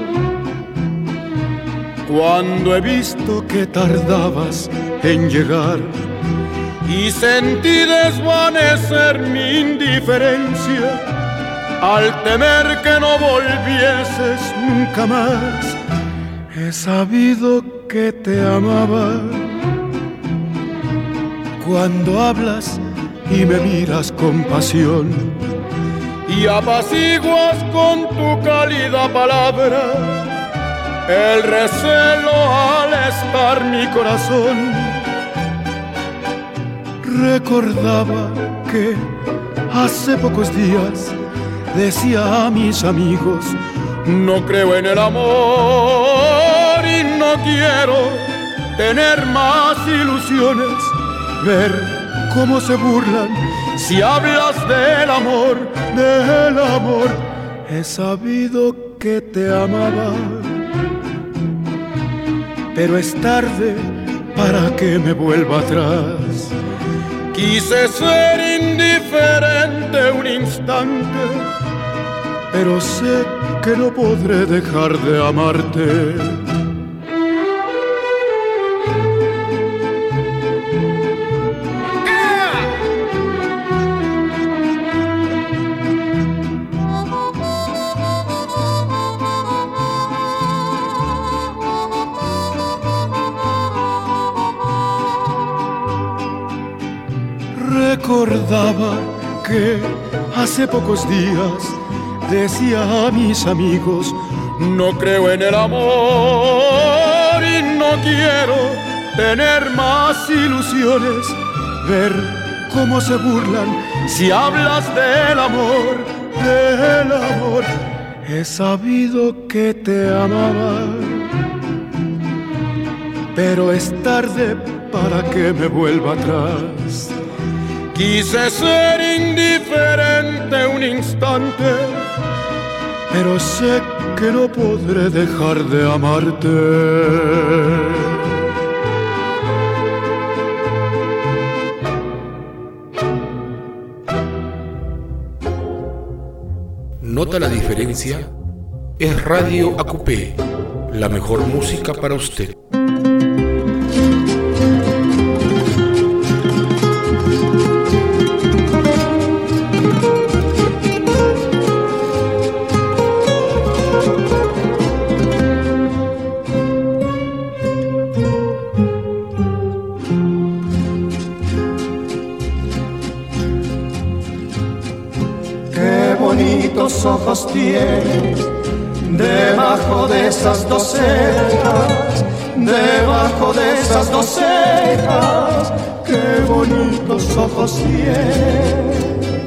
cuando he visto que tardabas en llegar, y sentí desvanecer mi indiferencia al temer que no volvieses nunca más. He sabido que te amaba cuando hablas y me miras con pasión, y apaciguas con tu cálida palabra el recelo al estar mi corazón. Recordaba que hace pocos días decía a mis amigos: no creo en el amor y no quiero tener más ilusiones. Ver cómo se burlan si hablas del amor, del amor. He sabido que te amaba, pero es tarde para que me vuelva atrás. Quise ser indiferente un instante, pero sé que no podré dejar de amarte. Recordaba que hace pocos días decía a mis amigos: no creo en el amor y no quiero tener más ilusiones. Ver cómo se burlan si hablas del amor, del amor. He sabido que te amaba, pero es tarde para que me vuelva atrás. Quise ser indiferente un instante, pero sé que no podré dejar de amarte. ¿Nota la diferencia? Es Radio A Q P, la mejor música para usted. Ojos tienes debajo de esas dos cejas, debajo de esas dos cejas, qué bonitos ojos tienes.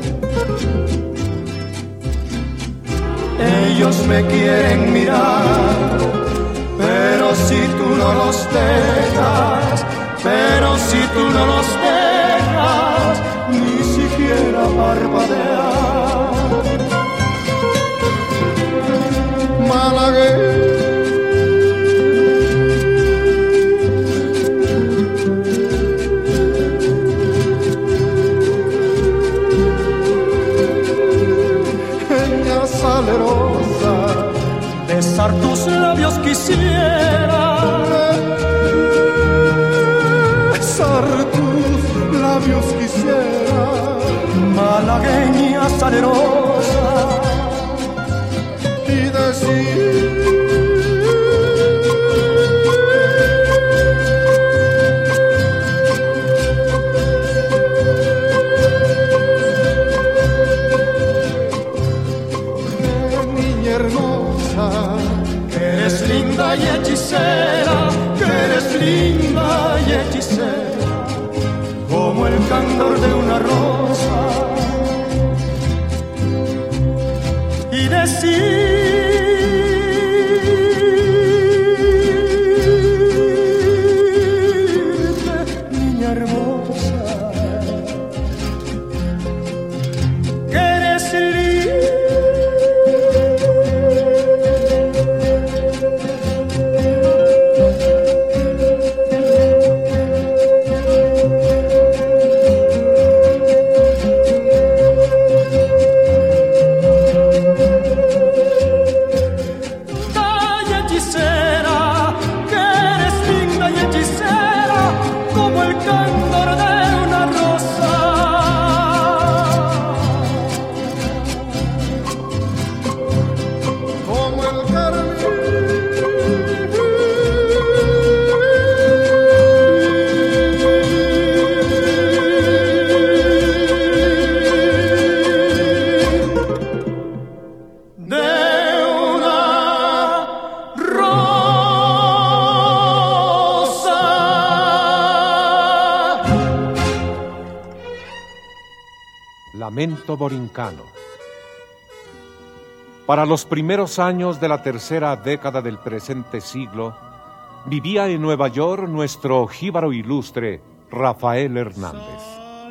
Ellos me quieren mirar, pero si tú no los dejas, pero si tú no los dejas, ni siquiera parpadear. Malagueña salerosa, besar tus labios quisiera, besar tus labios quisiera. Malagueña salerosa, y decir linda y hechicera, que eres linda y hechicera, como el candor de una rosa. Y decir niña hermosa, que eres linda. Lamento borincano. Para los primeros años de la tercera década del presente siglo, vivía en Nueva York nuestro jíbaro ilustre, Rafael Hernández.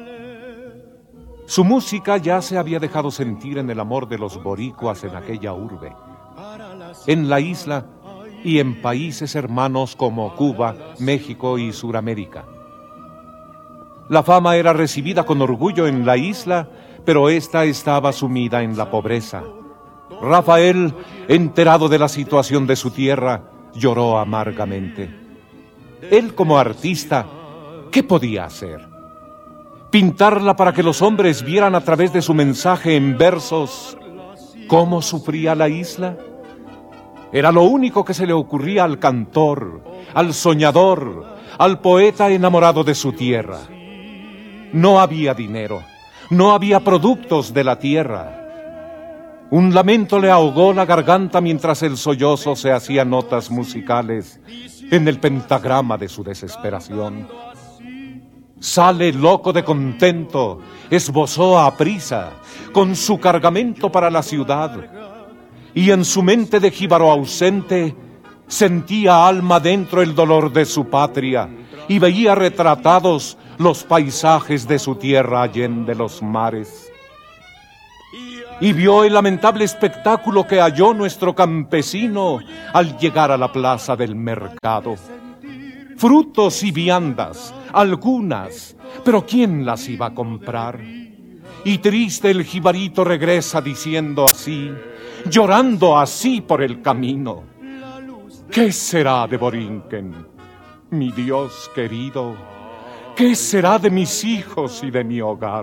Su música ya se había dejado sentir en el amor de los boricuas en aquella urbe, en la isla y en países hermanos como Cuba, México y Suramérica. La fama era recibida con orgullo en la isla, pero ésta estaba sumida en la pobreza. Rafael, enterado de la situación de su tierra, lloró amargamente. Él, como artista, ¿qué podía hacer? ¿Pintarla para que los hombres vieran a través de su mensaje en versos cómo sufría la isla? Era lo único que se le ocurría al cantor, al soñador, al poeta enamorado de su tierra. No había dinero, no había productos de la tierra. Un lamento le ahogó la garganta mientras el sollozo se hacía notas musicales en el pentagrama de su desesperación. Sale loco de contento, esbozó a prisa, con su cargamento para la ciudad, y en su mente de jíbaro ausente sentía alma dentro el dolor de su patria y veía retratados los paisajes de su tierra allende los mares. y vio el lamentable espectáculo que halló nuestro campesino al llegar a la plaza del mercado. Frutos y viandas, algunas, pero ¿quién las iba a comprar? Y triste el jibarito regresa diciendo así, llorando así por el camino: ¿qué será de Borinquen, mi Dios querido? ¿Qué será de mis hijos y de mi hogar?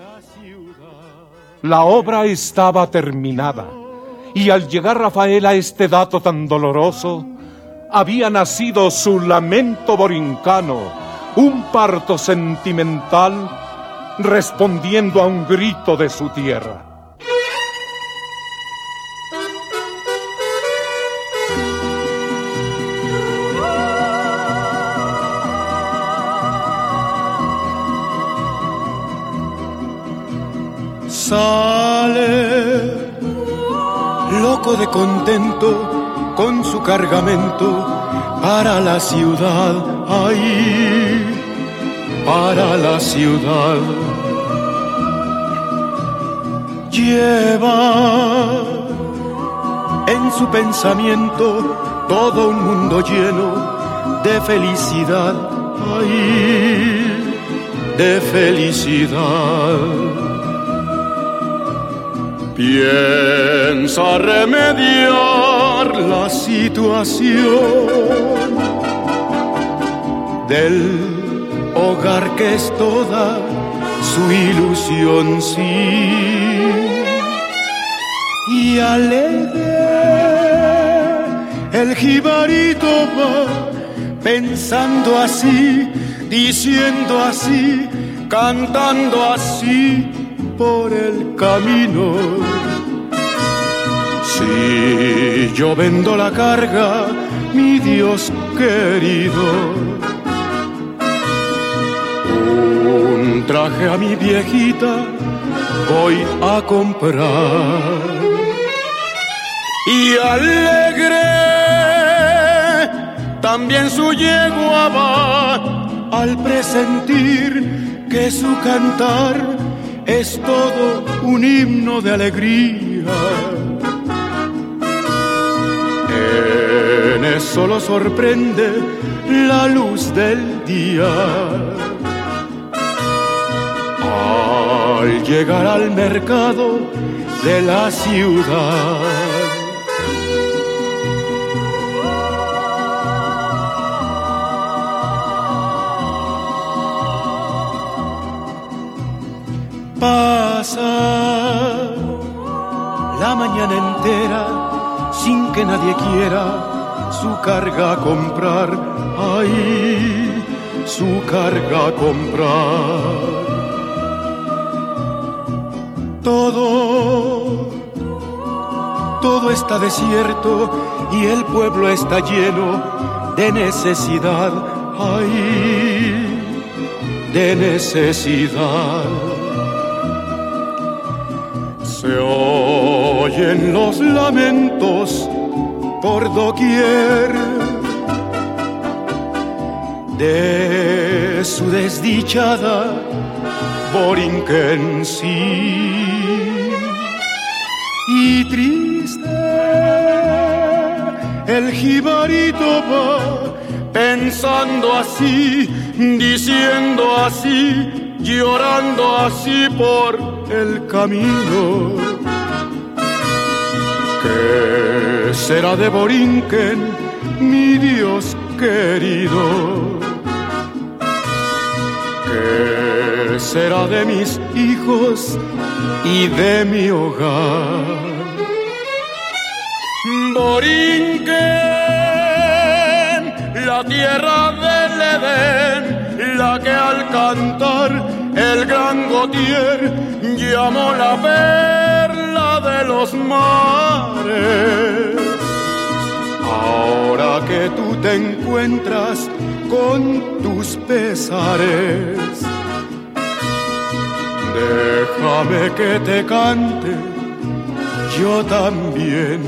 La obra estaba terminada, y al llegar Rafael a este dato tan doloroso, había nacido su lamento borincano, un parto sentimental respondiendo a un grito de su tierra. Sale, loco de contento, con su cargamento, para la ciudad, ahí, para la ciudad. Lleva en su pensamiento todo un mundo lleno de felicidad, ahí, de felicidad. Piensa remediar la situación del hogar que es toda su ilusión, sí. Y alegre el jibarito va pensando así, diciendo así, cantando así por el camino. Si yo vendo la carga, mi Dios querido, un traje a mi viejita voy a comprar. Y alegre también su yegua va al presentir que su cantar es todo un himno de alegría. En eso lo sorprende la luz del día. Al llegar al mercado de la ciudad, pasa la mañana entera sin que nadie quiera su carga comprar, ay, su carga comprar. Todo, todo está desierto y el pueblo está lleno de necesidad, ay, de necesidad. Se oyen los lamentos por doquier de su desdichada Borinquen, sí. Y triste el jibarito va pensando así, diciendo así, llorando así por el camino. ¿Qué será de Borinquen, mi Dios querido? ¿Qué será de mis hijos y de mi hogar? Borinquen, la tierra del Edén, la que al cantar el gran Gautier llamó la perla de los mares. Ahora que tú te encuentras con tus pesares, déjame que te cante yo también,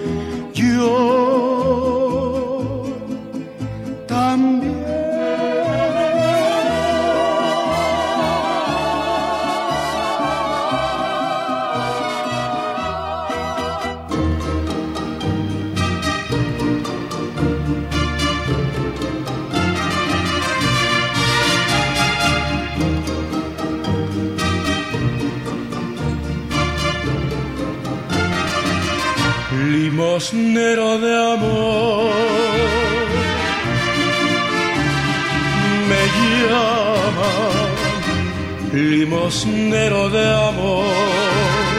yo también. limosnero de amor, me llaman limosnero de amor.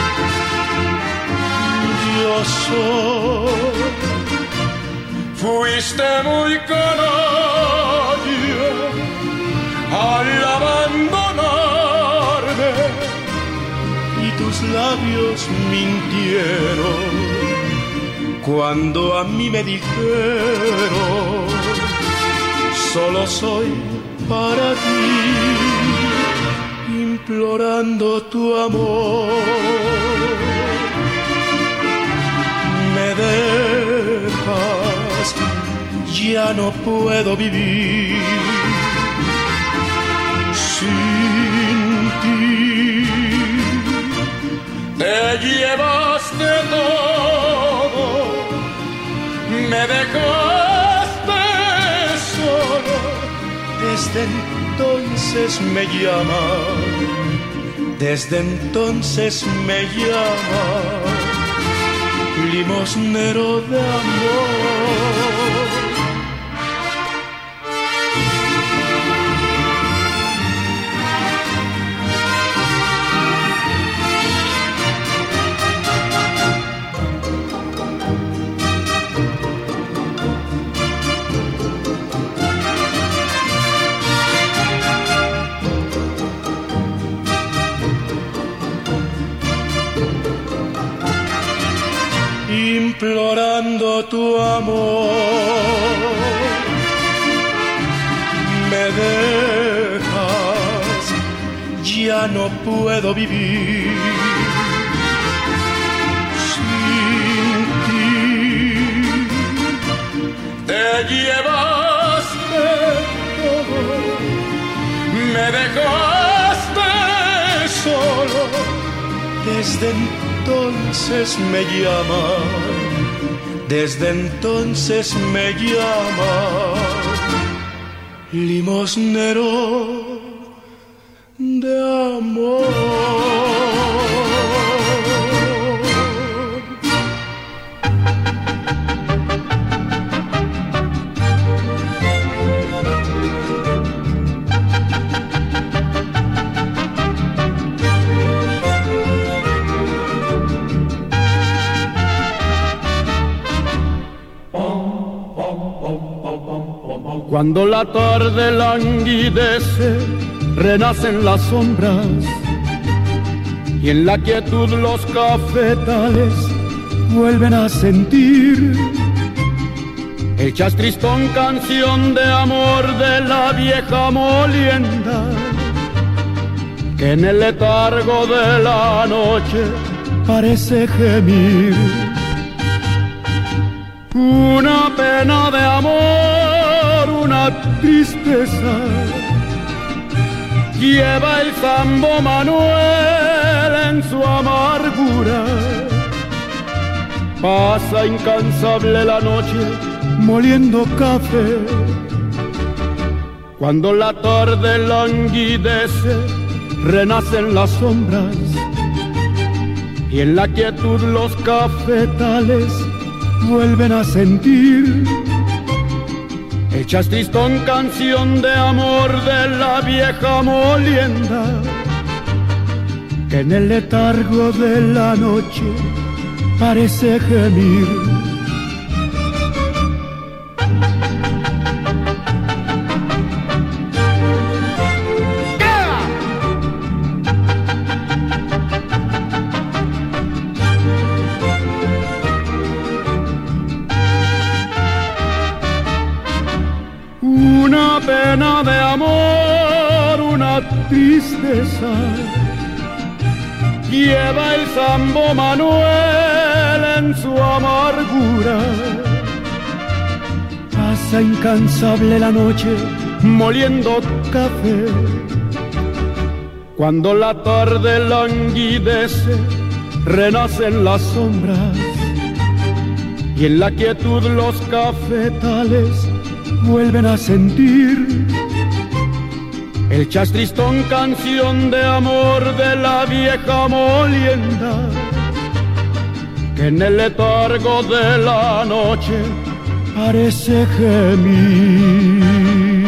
Yo soy, fuiste muy canalla al abandonarme y tus labios mintieron cuando a mí me dijeron solo soy para ti, implorando tu amor. Me dejas, ya no puedo vivir sin ti. Te llevaste todo, me dejaste solo. Desde entonces me llama, desde entonces me llama limosnero de amor. Implorando tu amor, me dejas, ya no puedo vivir sin ti. Te llevaste todo, me dejaste solo. Desde entonces me llama, desde entonces me llama limosnero de amor. Cuando la tarde languidece, renacen las sombras y en la quietud los cafetales vuelven a sentir el chastristón, canción de amor de la vieja molienda que en el letargo de la noche parece gemir. Una pena de amor, una tristeza, lleva el Sambo Manuel en su amargura. Pasa incansable la noche moliendo café. Cuando la tarde languidece, renacen las sombras y en la quietud los cafetales vuelven a sentir el chastristón, canción de amor de la vieja molienda que en el letargo de la noche parece gemir. Una pena de amor, una tristeza, lleva el Sambo Manuel en su amargura. Pasa incansable la noche moliendo café. Cuando la tarde languidece, renacen las sombras y en la quietud los cafetales vuelven a sentir el chastristón, canción de amor de la vieja molienda que en el letargo de la noche parece gemir.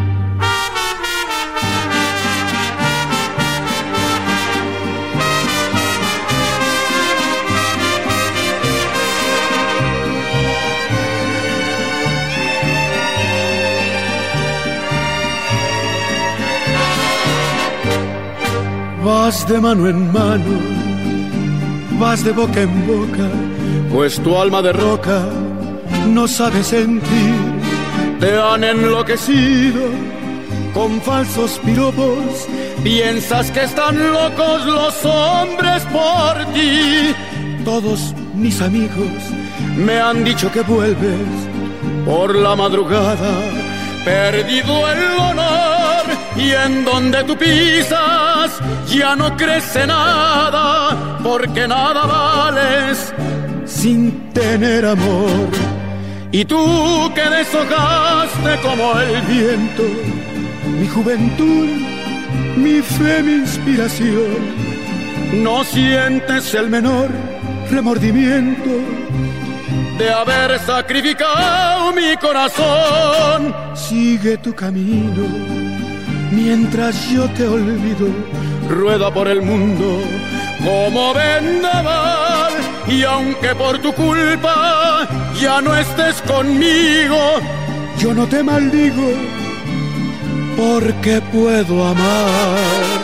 Vas de mano en mano, vas de boca en boca, pues tu alma de roca no sabe sentir. Te han enloquecido con falsos piropos, piensas que están locos los hombres por ti. Todos mis amigos me han dicho que vuelves por la madrugada, perdido el honor, y en donde tú pisas ya no crece nada, porque nada vales sin tener amor. Y tú que deshojaste como el viento mi juventud, mi fe, mi inspiración, no sientes el menor remordimiento de haber sacrificado mi corazón. Sigue tu camino mientras yo te olvido, rueda por el mundo como vendaval, y aunque por tu culpa ya no estés conmigo, yo no te maldigo porque puedo amar.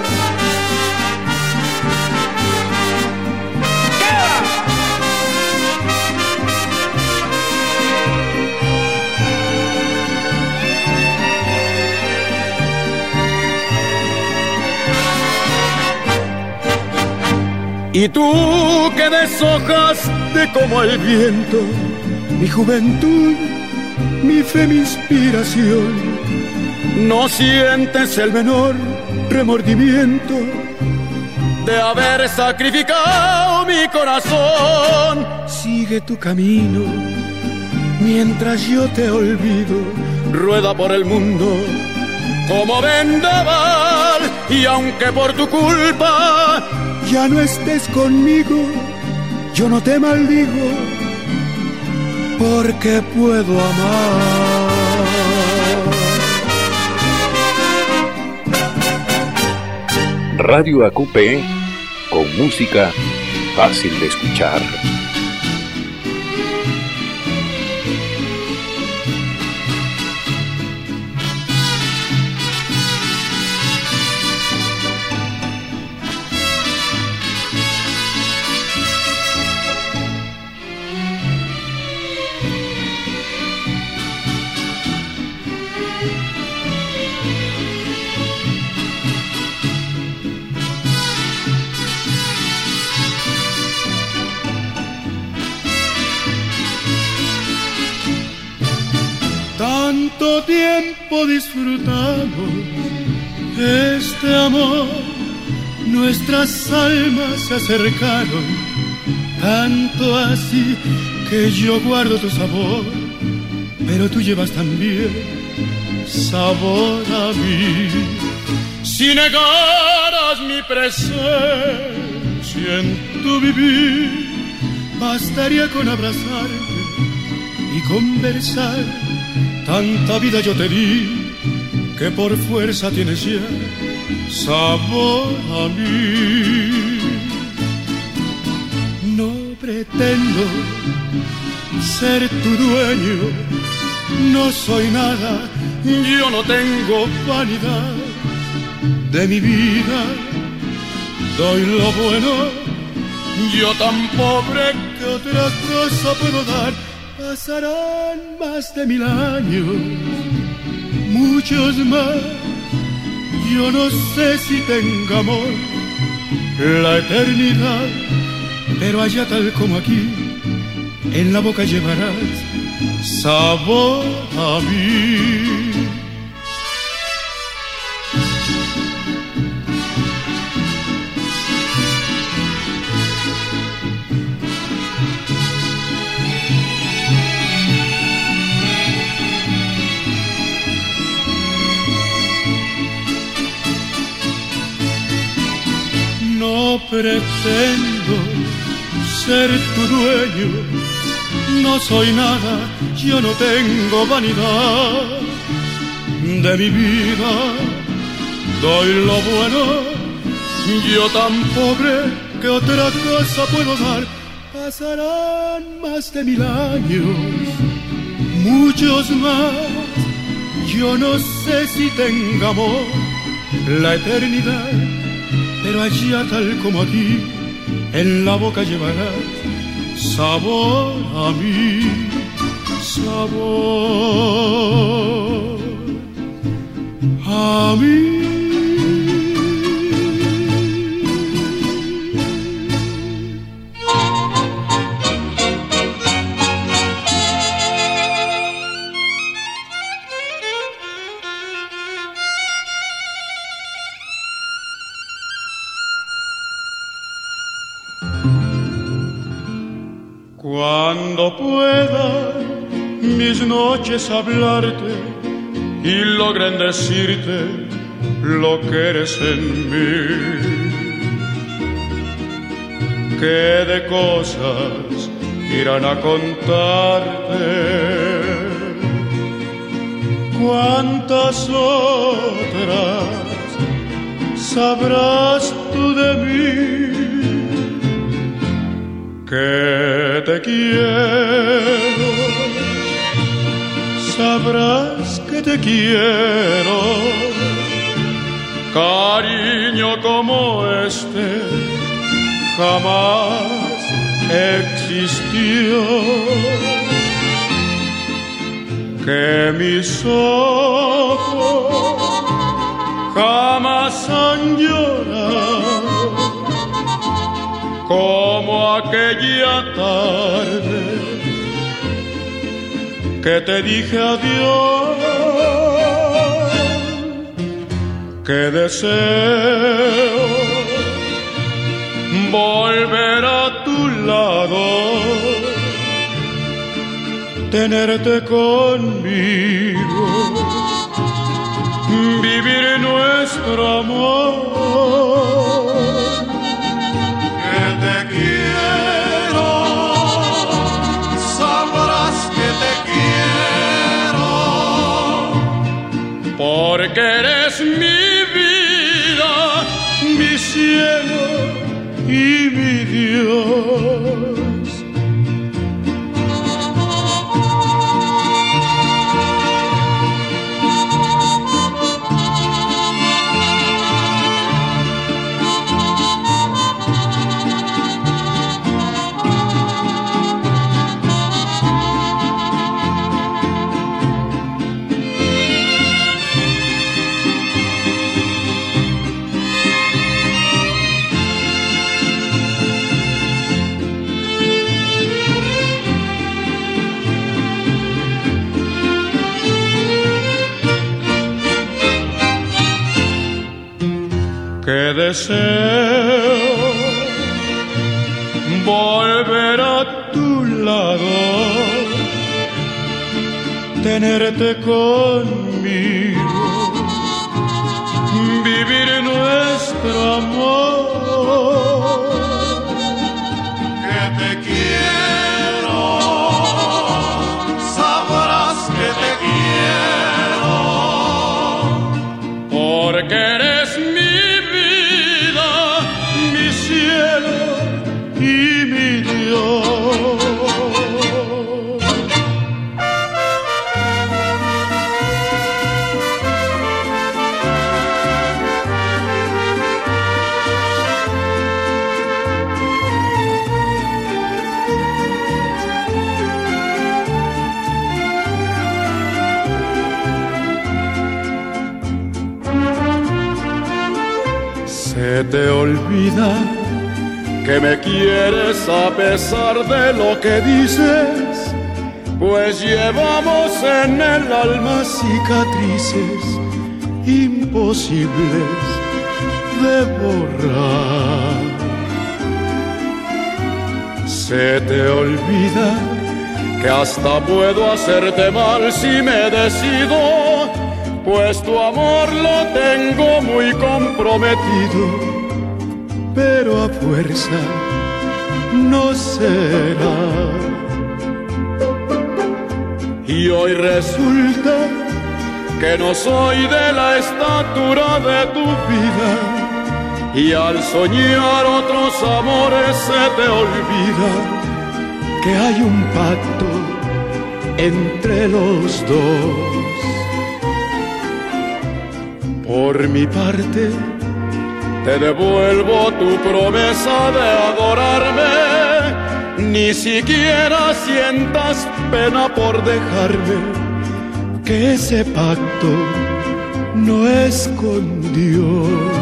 Y tú que deshojaste como el viento mi juventud, mi fe, mi inspiración, no sientes el menor remordimiento de haber sacrificado mi corazón. Sigue tu camino mientras yo te olvido, rueda por el mundo como vendaval, y aunque por tu culpa ya no estés conmigo, yo no te maldigo porque puedo amar. Radio A Q P, con música fácil de escuchar. Tanto tiempo disfrutamos este amor, nuestras almas se acercaron, tanto así que yo guardo tu sabor, pero tú llevas también sabor a mí. Si negaras mi presencia en tu vivir, bastaría con abrazarte y conversar. Tanta vida yo te di que por fuerza tienes ya sabor a mí. No pretendo ser tu dueño, no soy nada, yo no tengo vanidad de mi vida. Doy lo bueno, yo tan pobre que otra cosa puedo dar. Pasarán más de mil años, muchos más, yo no sé si tenga amor la eternidad, pero allá tal como aquí, en la boca llevarás sabor a mí. No pretendo ser tu dueño. No soy nada, yo no tengo vanidad. De mi vida doy lo bueno, yo tan pobre que otra cosa puedo dar. Pasarán más de mil años, muchos más. Yo no sé si tenga amor la eternidad, pero allá tal como aquí, en la boca llevarás sabor a mí, sabor a mí. Cuando pueda mis noches hablarte y logren decirte lo que eres en mí, que de cosas irán a contarte, cuántas otras sabrás tú de mí. Que te quiero, sabrás que te quiero. Cariño como este jamás existió. Que mis ojos jamás han llorado como aquella tarde que te dije adiós, que deseo volver a tu lado, tenerte conmigo, vivir nuestro amor. Te quiero, sabrás que te quiero, porque eres mi vida, mi cielo y mi Dios. Que deseo volver a tu lado, tenerte conmigo, vivir nuestro amor. Que te quiero, sabrás que te quiero, porque eres mi y mi Dios. Se te olvida que me quieres a pesar de lo que dices, pues llevamos en el alma cicatrices imposibles de borrar. Se te olvida que hasta puedo hacerte mal si me decido, pues tu amor lo tengo muy comprometido. Pero a fuerza no será. Y hoy resulta que no soy de la estatura de tu vida, y al soñar otros amores se te olvida que hay un pacto entre los dos. Por mi parte, te devuelvo tu promesa de adorarme. Ni siquiera sientas pena por dejarme, que ese pacto no es con Dios.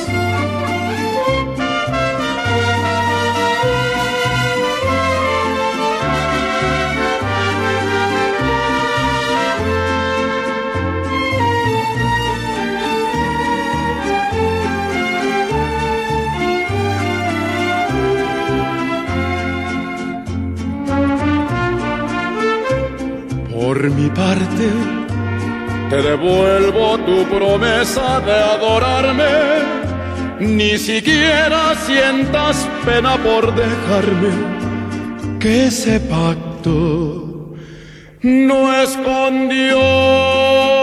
Por mi parte, te devuelvo tu promesa de adorarme. Ni siquiera sientas pena por dejarme, que ese pacto no es con Dios.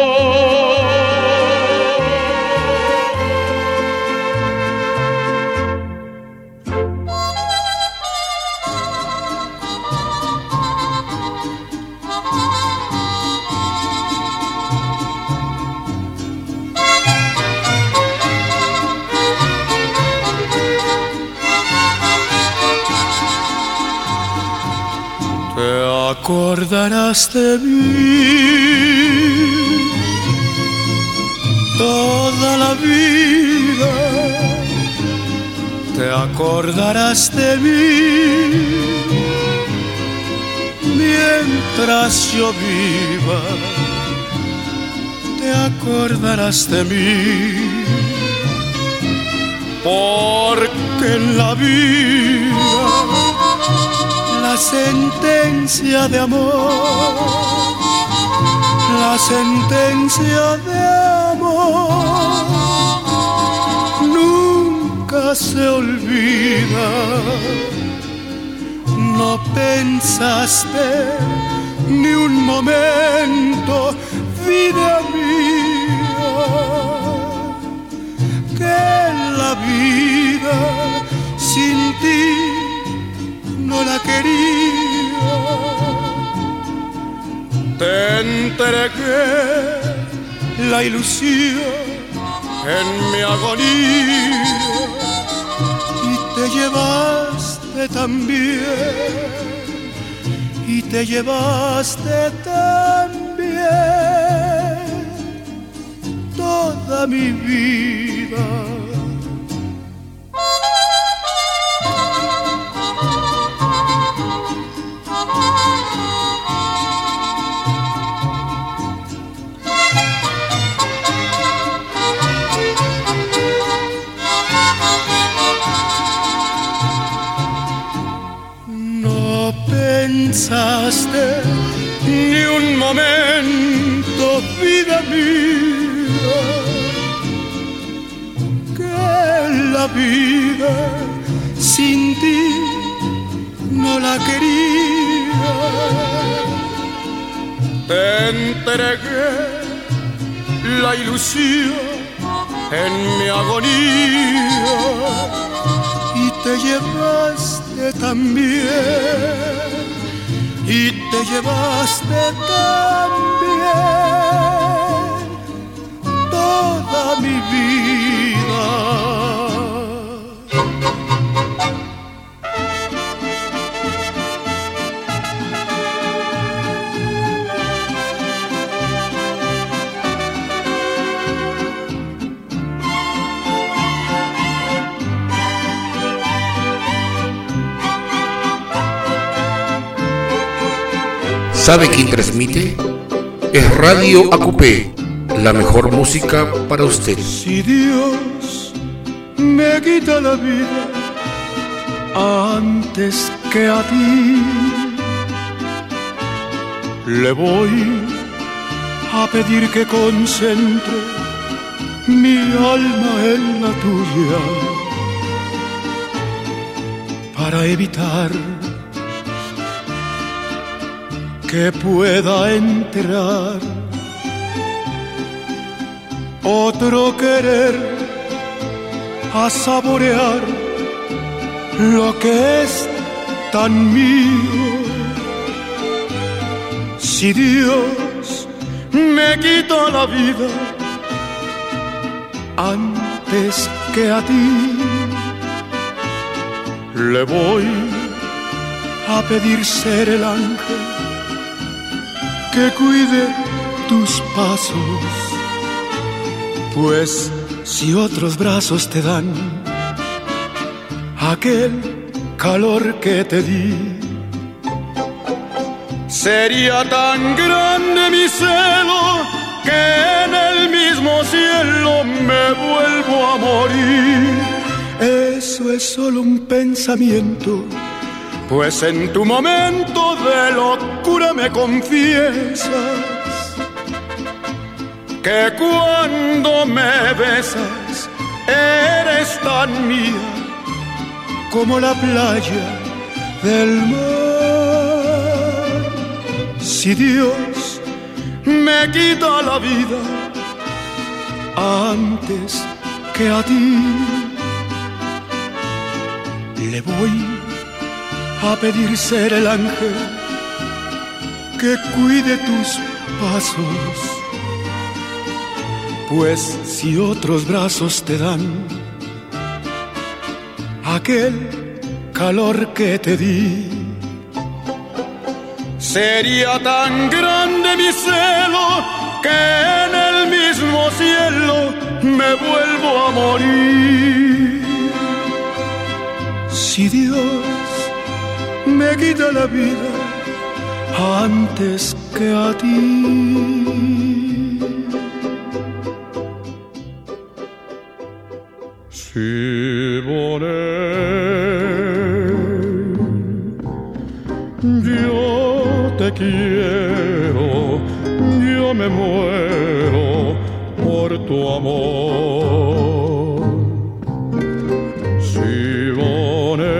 Acordarás de mí toda la vida, te acordarás de mí mientras yo viva, te acordarás de mí, porque en la vida la sentencia de amor, la sentencia de amor nunca se olvida. No pensaste ni un momento, vida mía, que la vida sin ti no la quería. Te entregué la ilusión en mi agonía y te llevaste también, y te llevaste también toda mi vida. Pensaste ni un momento, vida mía, que la vida sin ti no la quería. Te entregué la ilusión en mi agonía y te llevaste también, y te llevaste también toda mi vida. ¿Sabe quién transmite? Es Radio A Q P, la mejor música para usted. Si Dios me quita la vida antes que a ti, le voy a pedir que concentre mi alma en la tuya, para evitar que pueda entrar otro querer a saborear lo que es tan mío. Si Dios me quita la vida antes que a ti, le voy a pedir ser el ángel que cuide tus pasos, pues si otros brazos te dan aquel calor que te di, sería tan grande mi celo que en el mismo cielo me vuelvo a morir. Eso es solo un pensamiento, pues en tu momento de locura me confiesas que cuando me besas eres tan mía como la playa del mar. Si Dios me quita la vida antes que a ti, le voy a pedir ser el ángel que cuide tus pasos, pues si otros brazos te dan aquel calor que te di, sería tan grande mi celo que en el mismo cielo me vuelvo a morir. Si Dios me quita la vida antes que a ti. Siboney, yo te quiero, yo me muero por tu amor. Siboney,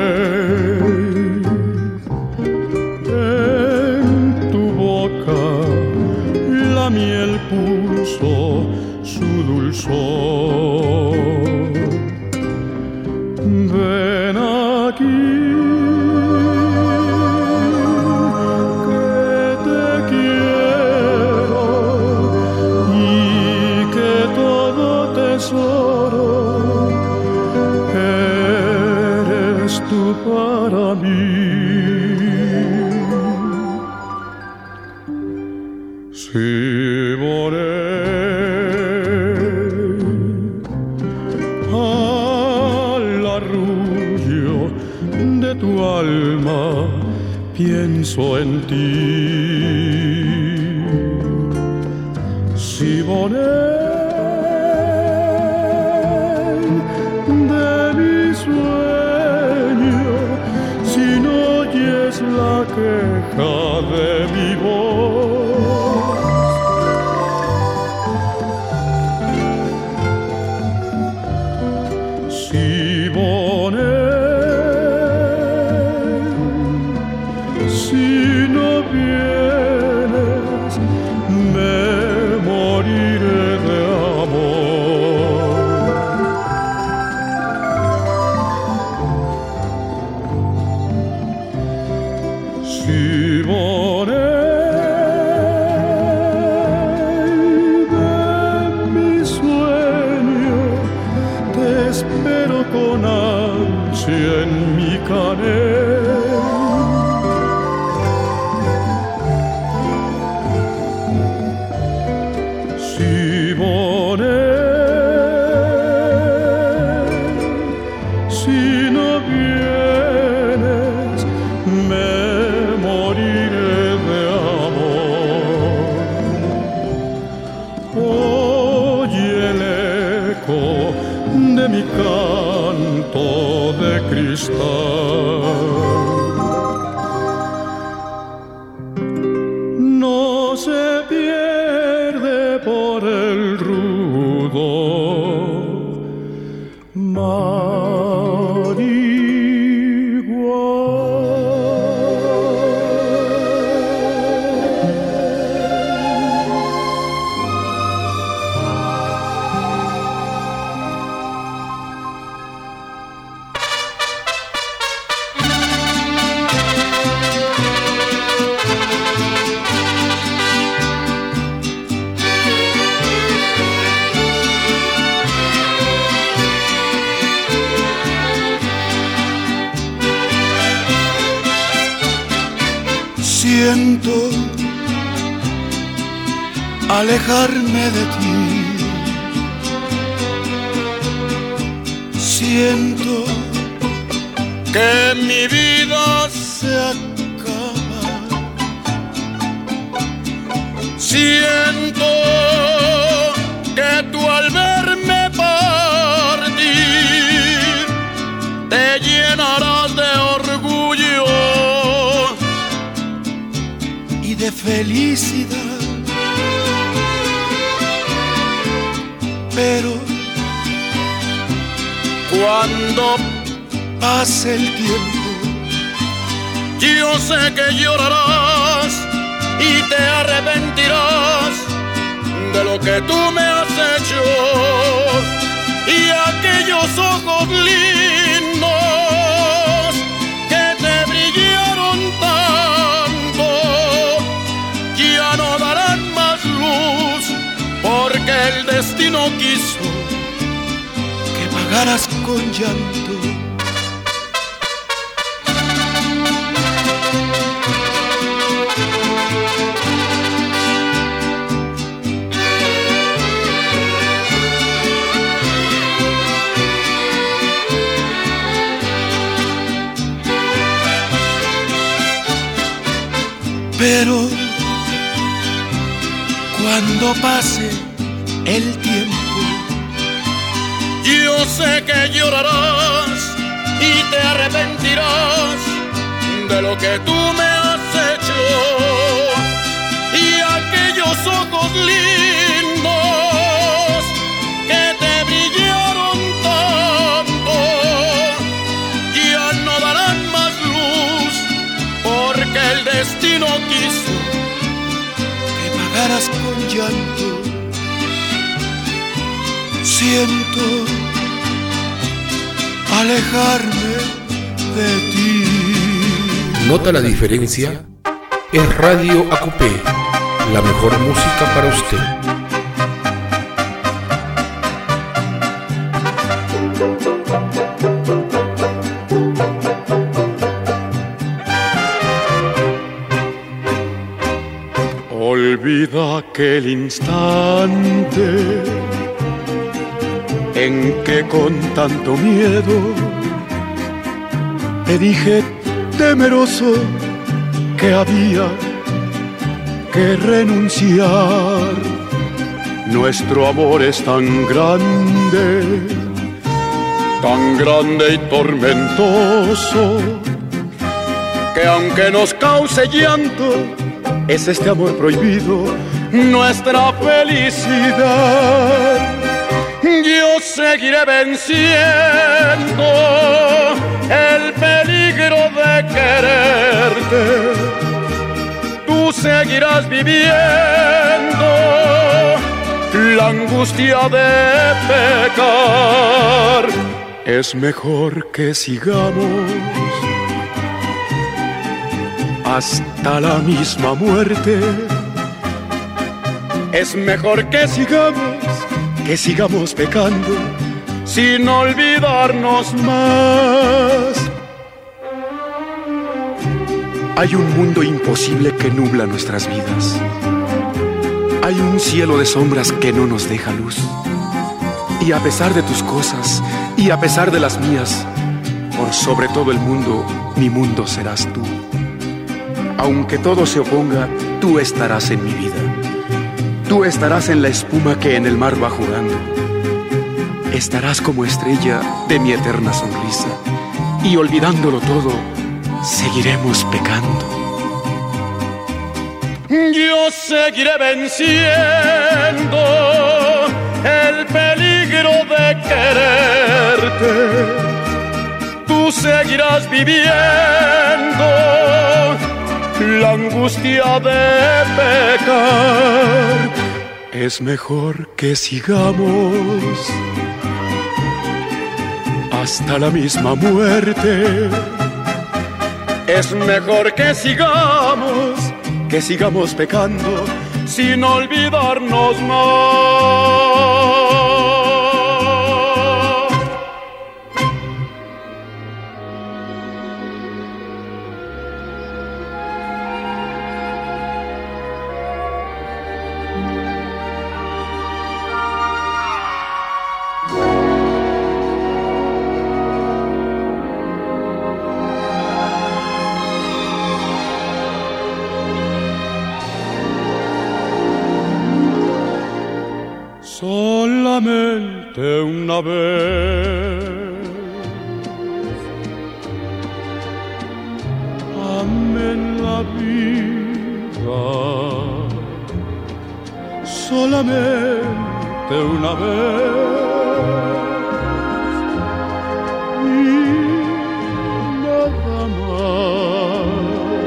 en tu boca la miel puso su dulzor. Ven aquí, que te quiero y que todo tesoro eres tú para mí. Siboney, tu alma pienso en ti. Siboney, de mi sueño, si no oyes la queja de mi voz, Siboney, si no vienes, me moriré de amor. Siboney, de mi sueño, te espero con ansia en mi canel. Si no vienes, me moriré de amor. Oye el eco de mi canto de cristal. No se pierde por el rudo mar Siento alejarme de ti. Siento que mi vida se acaba. Siento que tú al verme partir te llenarás de orgullo y de felicidad. Pero cuando pase el tiempo, yo sé que llorarás y te arrepentirás de lo que tú me has hecho. Y aquellos ojos lindos que te brillaron tanto ya no darán más luz, porque el destino quiso que pagaras con llanto. Pero cuando pase el tiempo, yo sé que llorarás y te arrepentirás de lo que tú me has hecho. Y aquellos ojos lindos que te brillaron tanto ya no darán más luz, porque el destino quiso que pagaras con llanto. Siento alejarme de ti. ¿Nota la diferencia? Es Radio A Q P, la mejor música para usted. Olvida aquel instante en que con tanto miedo te dije temeroso que había que renunciar. Nuestro amor es tan grande, tan grande y tormentoso, que aunque nos cause llanto, es este amor prohibido nuestra felicidad. Yo seguiré venciendo el peligro de quererte. Tú seguirás viviendo la angustia de pecar. Es mejor que sigamos hasta la misma muerte. Es mejor que sigamos, que sigamos pecando sin olvidarnos más. Hay un mundo imposible que nubla nuestras vidas. Hay un cielo de sombras que no nos deja luz. Y a pesar de tus cosas, y a pesar de las mías, por sobre todo el mundo, mi mundo serás tú. Aunque todo se oponga, tú estarás en mi vida. Tú estarás en la espuma que en el mar va jugando. Estarás como estrella de mi eterna sonrisa. Y olvidándolo todo, seguiremos pecando. Yo seguiré venciendo el peligro de quererte. Tú seguirás viviendo la angustia de pecar. Es mejor que sigamos hasta la misma muerte. Es mejor que sigamos, que sigamos pecando sin olvidarnos más. solamente una vez. Amé la vida solamente una vez y nada más.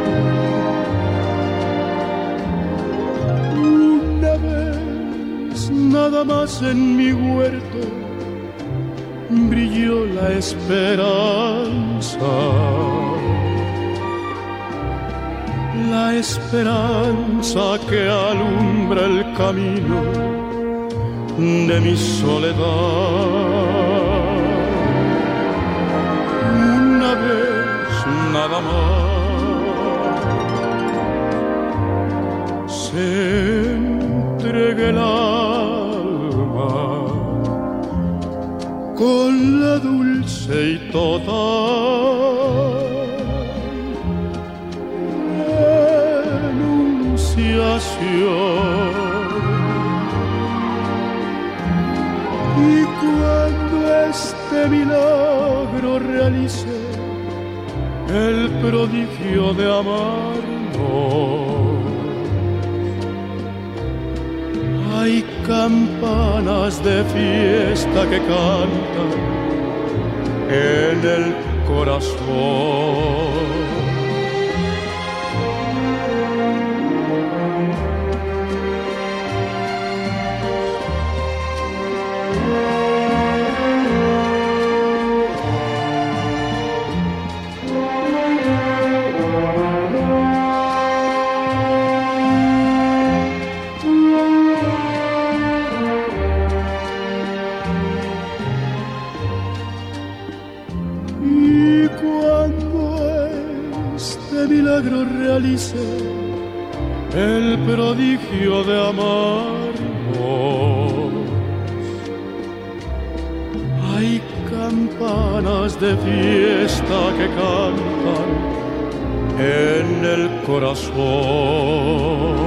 Una vez nada más en mi huerto brilló la esperanza, la esperanza que alumbra el camino de mi soledad. Una vez nada más se entrega el alma con la dulce y total y cuando este milagro realice el prodigio de amarnos, hay campanas de fiesta que cantan en el corazón. Realice el prodigio de amarnos, hay campanas de fiesta que cantan en el corazón.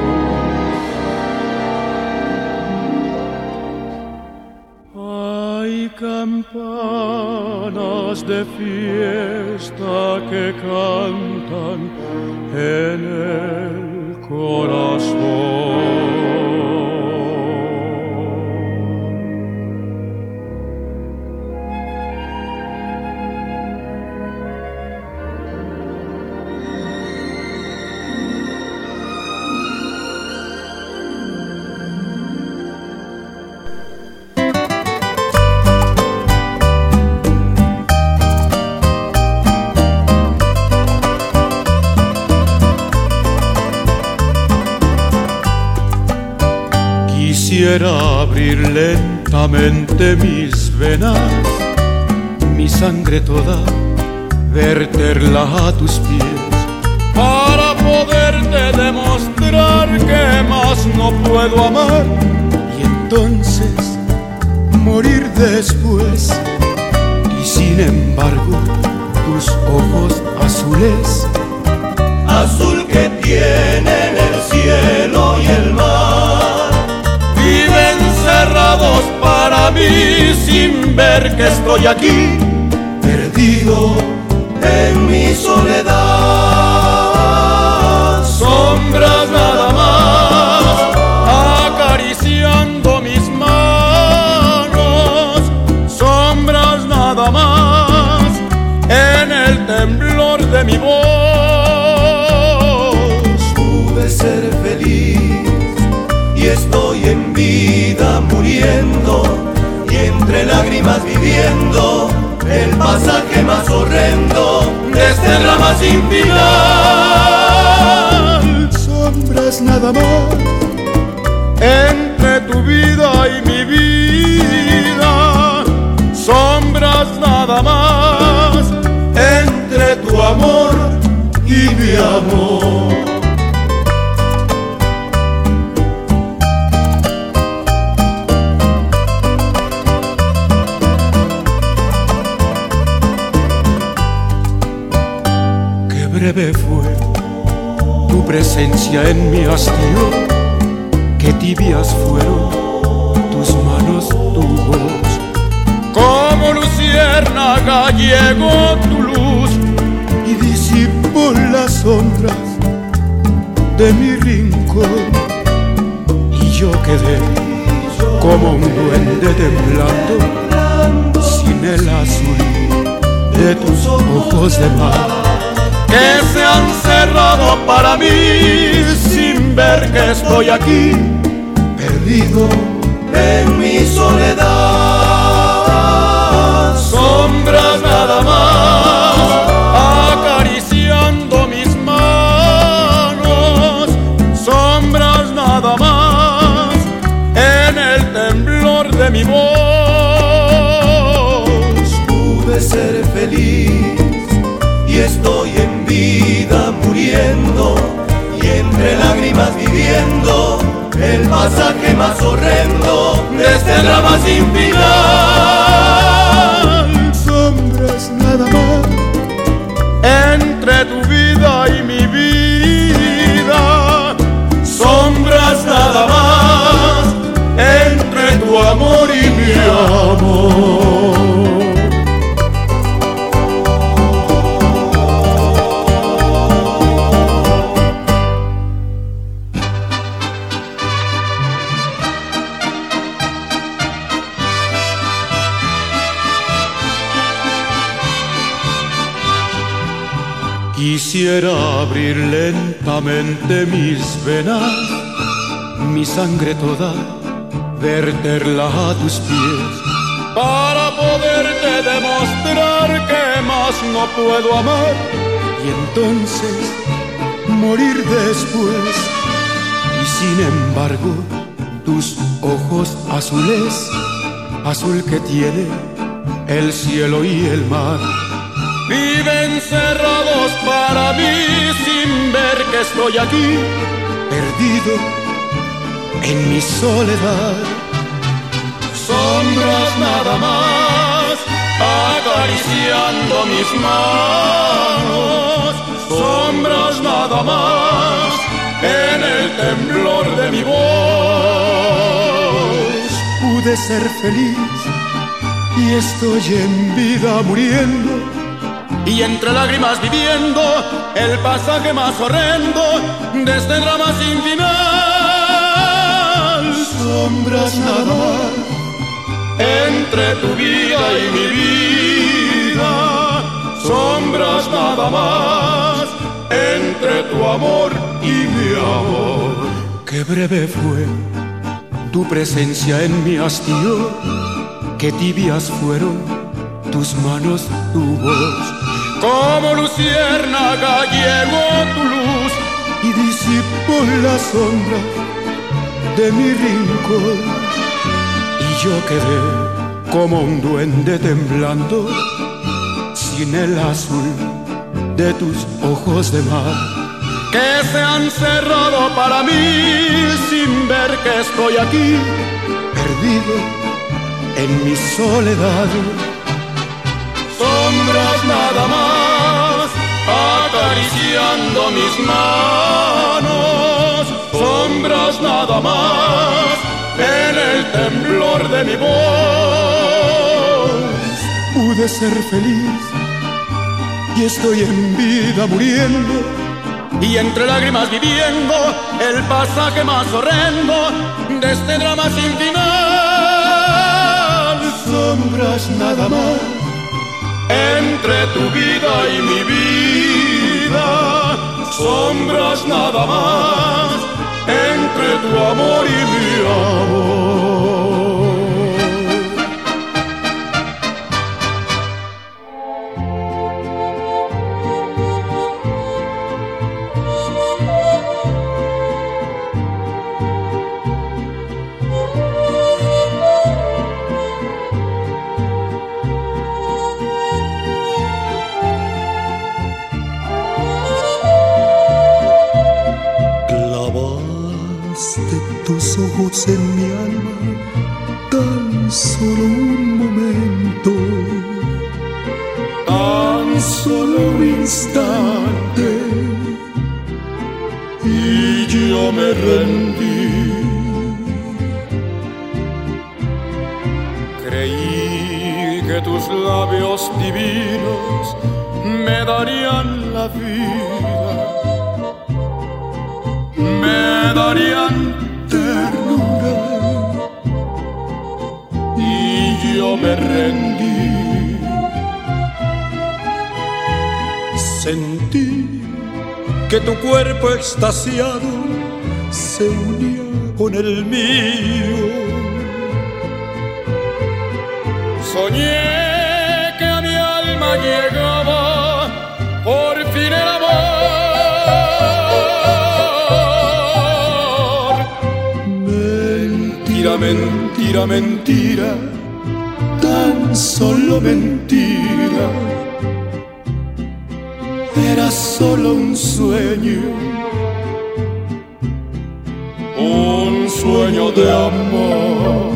Hay campanas de fiesta que cantan en el corazón. Quisiera abrir lentamente mis venas, mi sangre toda, verterla a tus pies, para poderte demostrar que más no puedo amar, y entonces morir después. Y sin embargo, tus ojos azules, azul que tienen el cielo y el mar, viven cerrados para mí sin ver que estoy aquí, perdido en mi soledad. Sombras nada más acariciando mis manos, sombras nada más en el temblor de mi voz. Pude ser feliz y estoy en vida muriendo, y entre lágrimas viviendo el pasaje más horrendo de este drama sin final. Sombras nada más entre tu vida y mi vida, sombras nada más entre tu amor y mi amor. Breve fue presencia en mi hastío, qué tibias fueron tus llegó tu luz y disipó las sombras de mi rincón, y yo quedé como un duende temblando sin el azul de tus ojos de mar, que se han cerrado para mí sin ver que estoy aquí, perdido en mi soledad. Sombras nada más acariciando mis manos, sombras nada más en el temblor de mi voz. Pude ser feliz y estoy en vida muriendo, y entre lágrimas viviendo el pasaje más horrendo de este drama sin final. Sombras nada más entre tu vida y mi vida, sombras nada más entre tu amor y mi amor. Quisiera abrir lentamente mis venas, mi sangre toda, verterla a tus pies, para poderte demostrar que más no puedo amar, y entonces morir después. Y sin embargo, tus ojos azules, azul que tiene el cielo y el mar, viven cerrados para mí sin ver que estoy aquí, perdido en mi soledad. Sombras nada más acariciando mis manos, sombras nada más en el temblor de mi voz. Pude ser feliz y estoy en vida muriendo, y entre lágrimas viviendo el pasaje más horrendo de este drama sin final. Sombras nada más entre tu vida y mi vida, sombras nada más entre tu amor y mi amor. Qué breve fue tu presencia en mi hastío, qué tibias fueron tus manos, tu voz. Como luciérnaga llegó tu luz y disipó la sombra de mi rincón, y yo quedé como un duende temblando sin el azul de tus ojos de mar, que se han cerrado para mí sin ver que estoy aquí, perdido en mi soledad. Sombras nada más acariciando mis manos, sombras nada más en el temblor de mi voz. Pude ser feliz y estoy en vida muriendo, y entre lágrimas viviendo el pasaje más horrendo de este drama sin final. Sombras nada más entre tu vida y mi vida, sombras nada más entre tu amor y mi amor. Tus ojos en mi alma, tan solo un momento, tan solo un instante, y yo me rendí. Creí que tus labios divinos me darían la vida, me darían ternura, y yo me rendí. Sentí que tu cuerpo extasiado se unía con el mío. Soñé que a mi alma llegaba por fin el amor. Mentira, mentira, mentira, tan solo mentira. Era solo un sueño, un sueño de amor.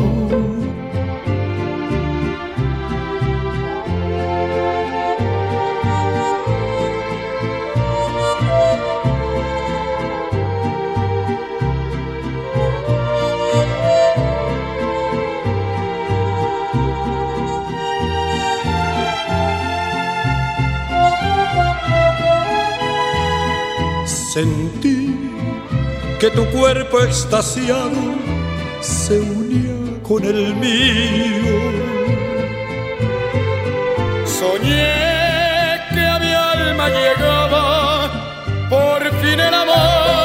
Sentí que tu cuerpo extasiado se unía con el mío. Soñé que a mi alma llegaba por fin el amor.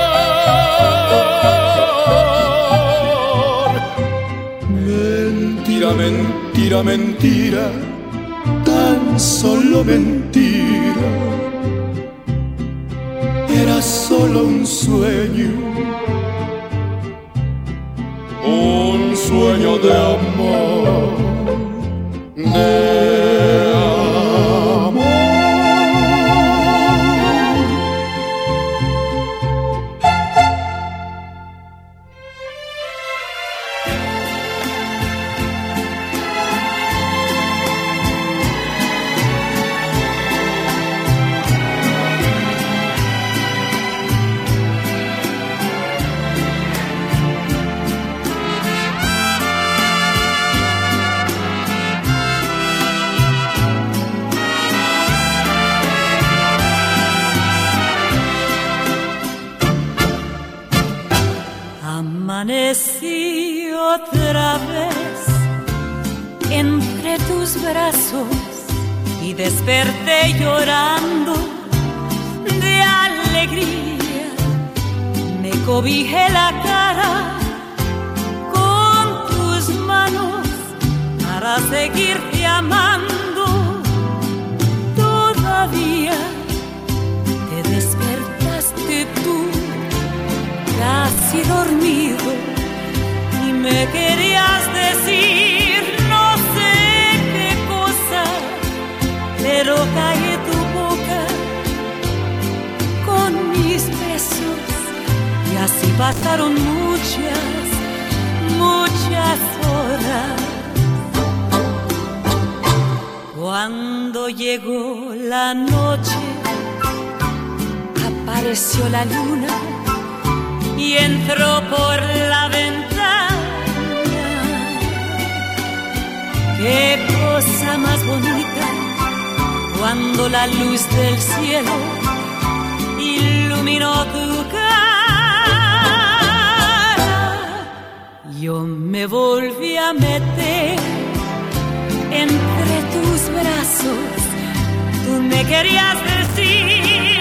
Mentira, mentira, mentira, tan solo mentira. Era solo un sueño, un sueño de amor, de amor. Amanecí otra vez entre tus brazos y desperté llorando de alegría. Me cobijé la cara con tus manos para seguirte amando. Todavía te despertaste tú casi dormido y me querías decir no sé qué cosa, pero callé tu boca con mis besos y así pasaron muchas, muchas horas. Cuando llegó la noche apareció la luna y entró por la ventana. Qué cosa más bonita cuando la luz del cielo iluminó tu cara. Yo me volví a meter entre tus brazos. Tú me querías decir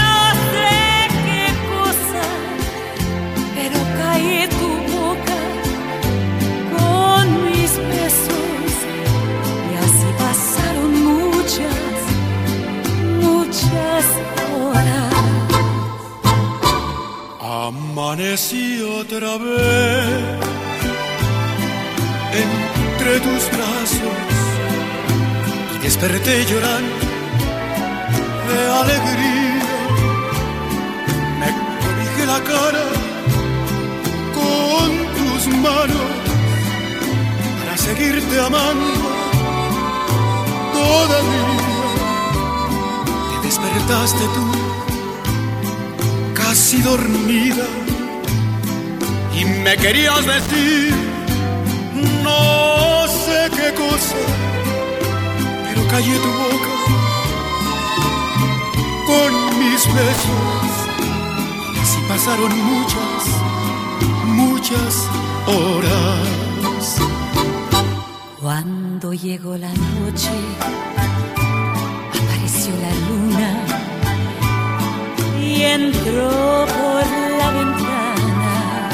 callé tu boca con mis besos y así pasaron muchas, muchas horas. Amanecí otra vez entre tus brazos y desperté llorando de alegría. Me cobijé la cara con tus manos para seguirte amando. Todavía te despertaste tú casi dormida y me querías decir no sé qué cosa, callé tu boca con mis besos. Así pasaron muchas, muchas horas. Cuando llegó la noche, apareció la luna y entró por la ventana.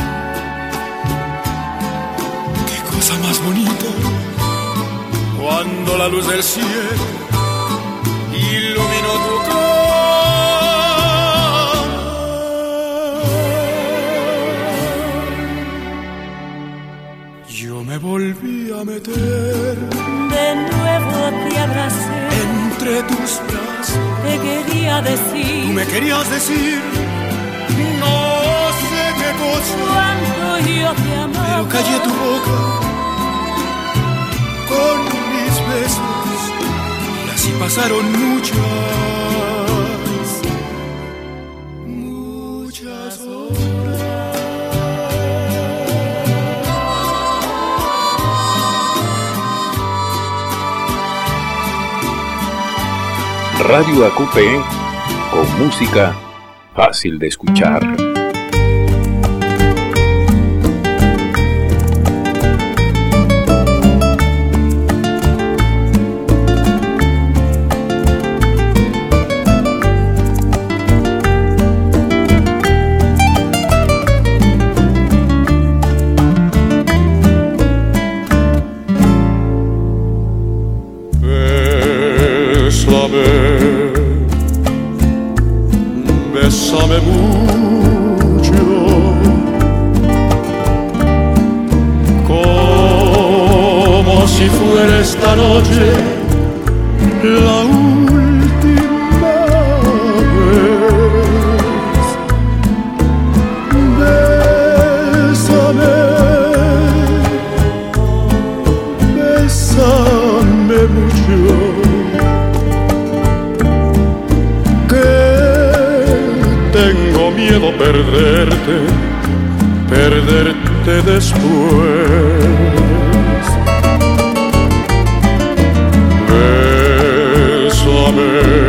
Qué cosa más bonita, cuando la luz del cielo iluminó tu cara. Yo me volví a meter, de nuevo te abracé, entre tus brazos te quería decir, tú me querías decir, no sé qué cosa, cuánto yo te amaba, pero callé tu boca con mis besos y así pasaron muchas, muchas horas. Radio A Q P con música fácil de escuchar. Bésame mucho, como si fuera esta noche la última vez. Bésame, bésame mucho, tengo miedo perderte, perderte después. Bésame,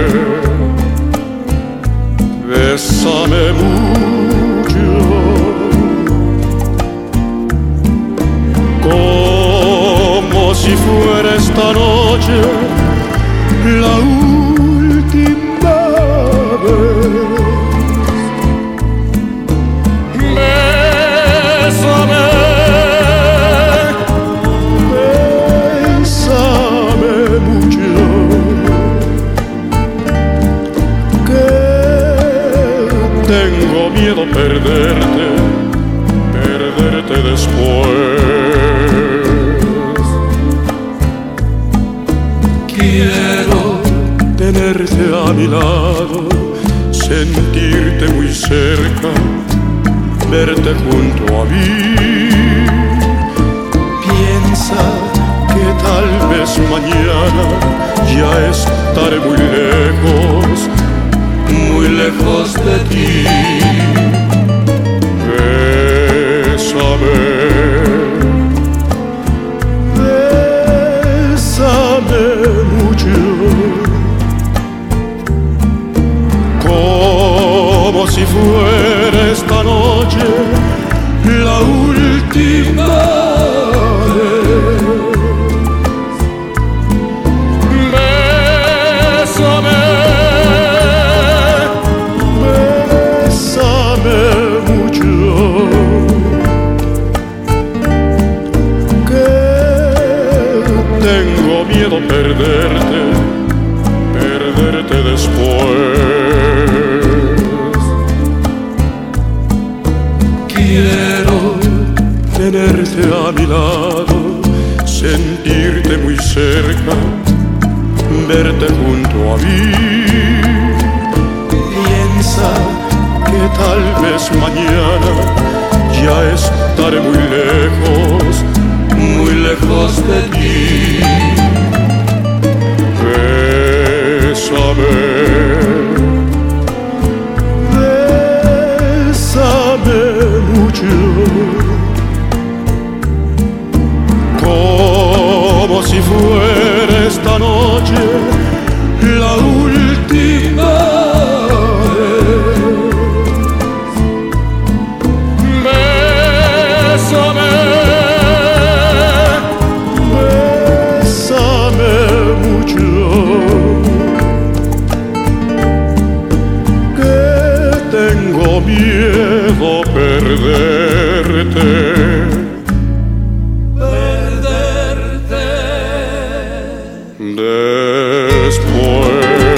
bésame mucho, como si fuera esta noche la última vez. Bésame, bésame mucho, que tengo miedo perderte, perderte después. Quiero tenerte a mi lado, sentirte muy cerca, verte junto a mí. Piensa que tal vez mañana ya estaré muy lejos, muy lejos de ti. Bésame, bésame mucho, como si fuera esta noche la última vez. Bésame, bésame mucho, que tengo miedo perderte, perderte después. Quiero tenerte a mi lado, sentirte muy cerca, verte junto a mí. Piensa que tal vez mañana ya estaré muy lejos, muy lejos de ti. Bésame, bésame mucho, como si fuera esta noche Después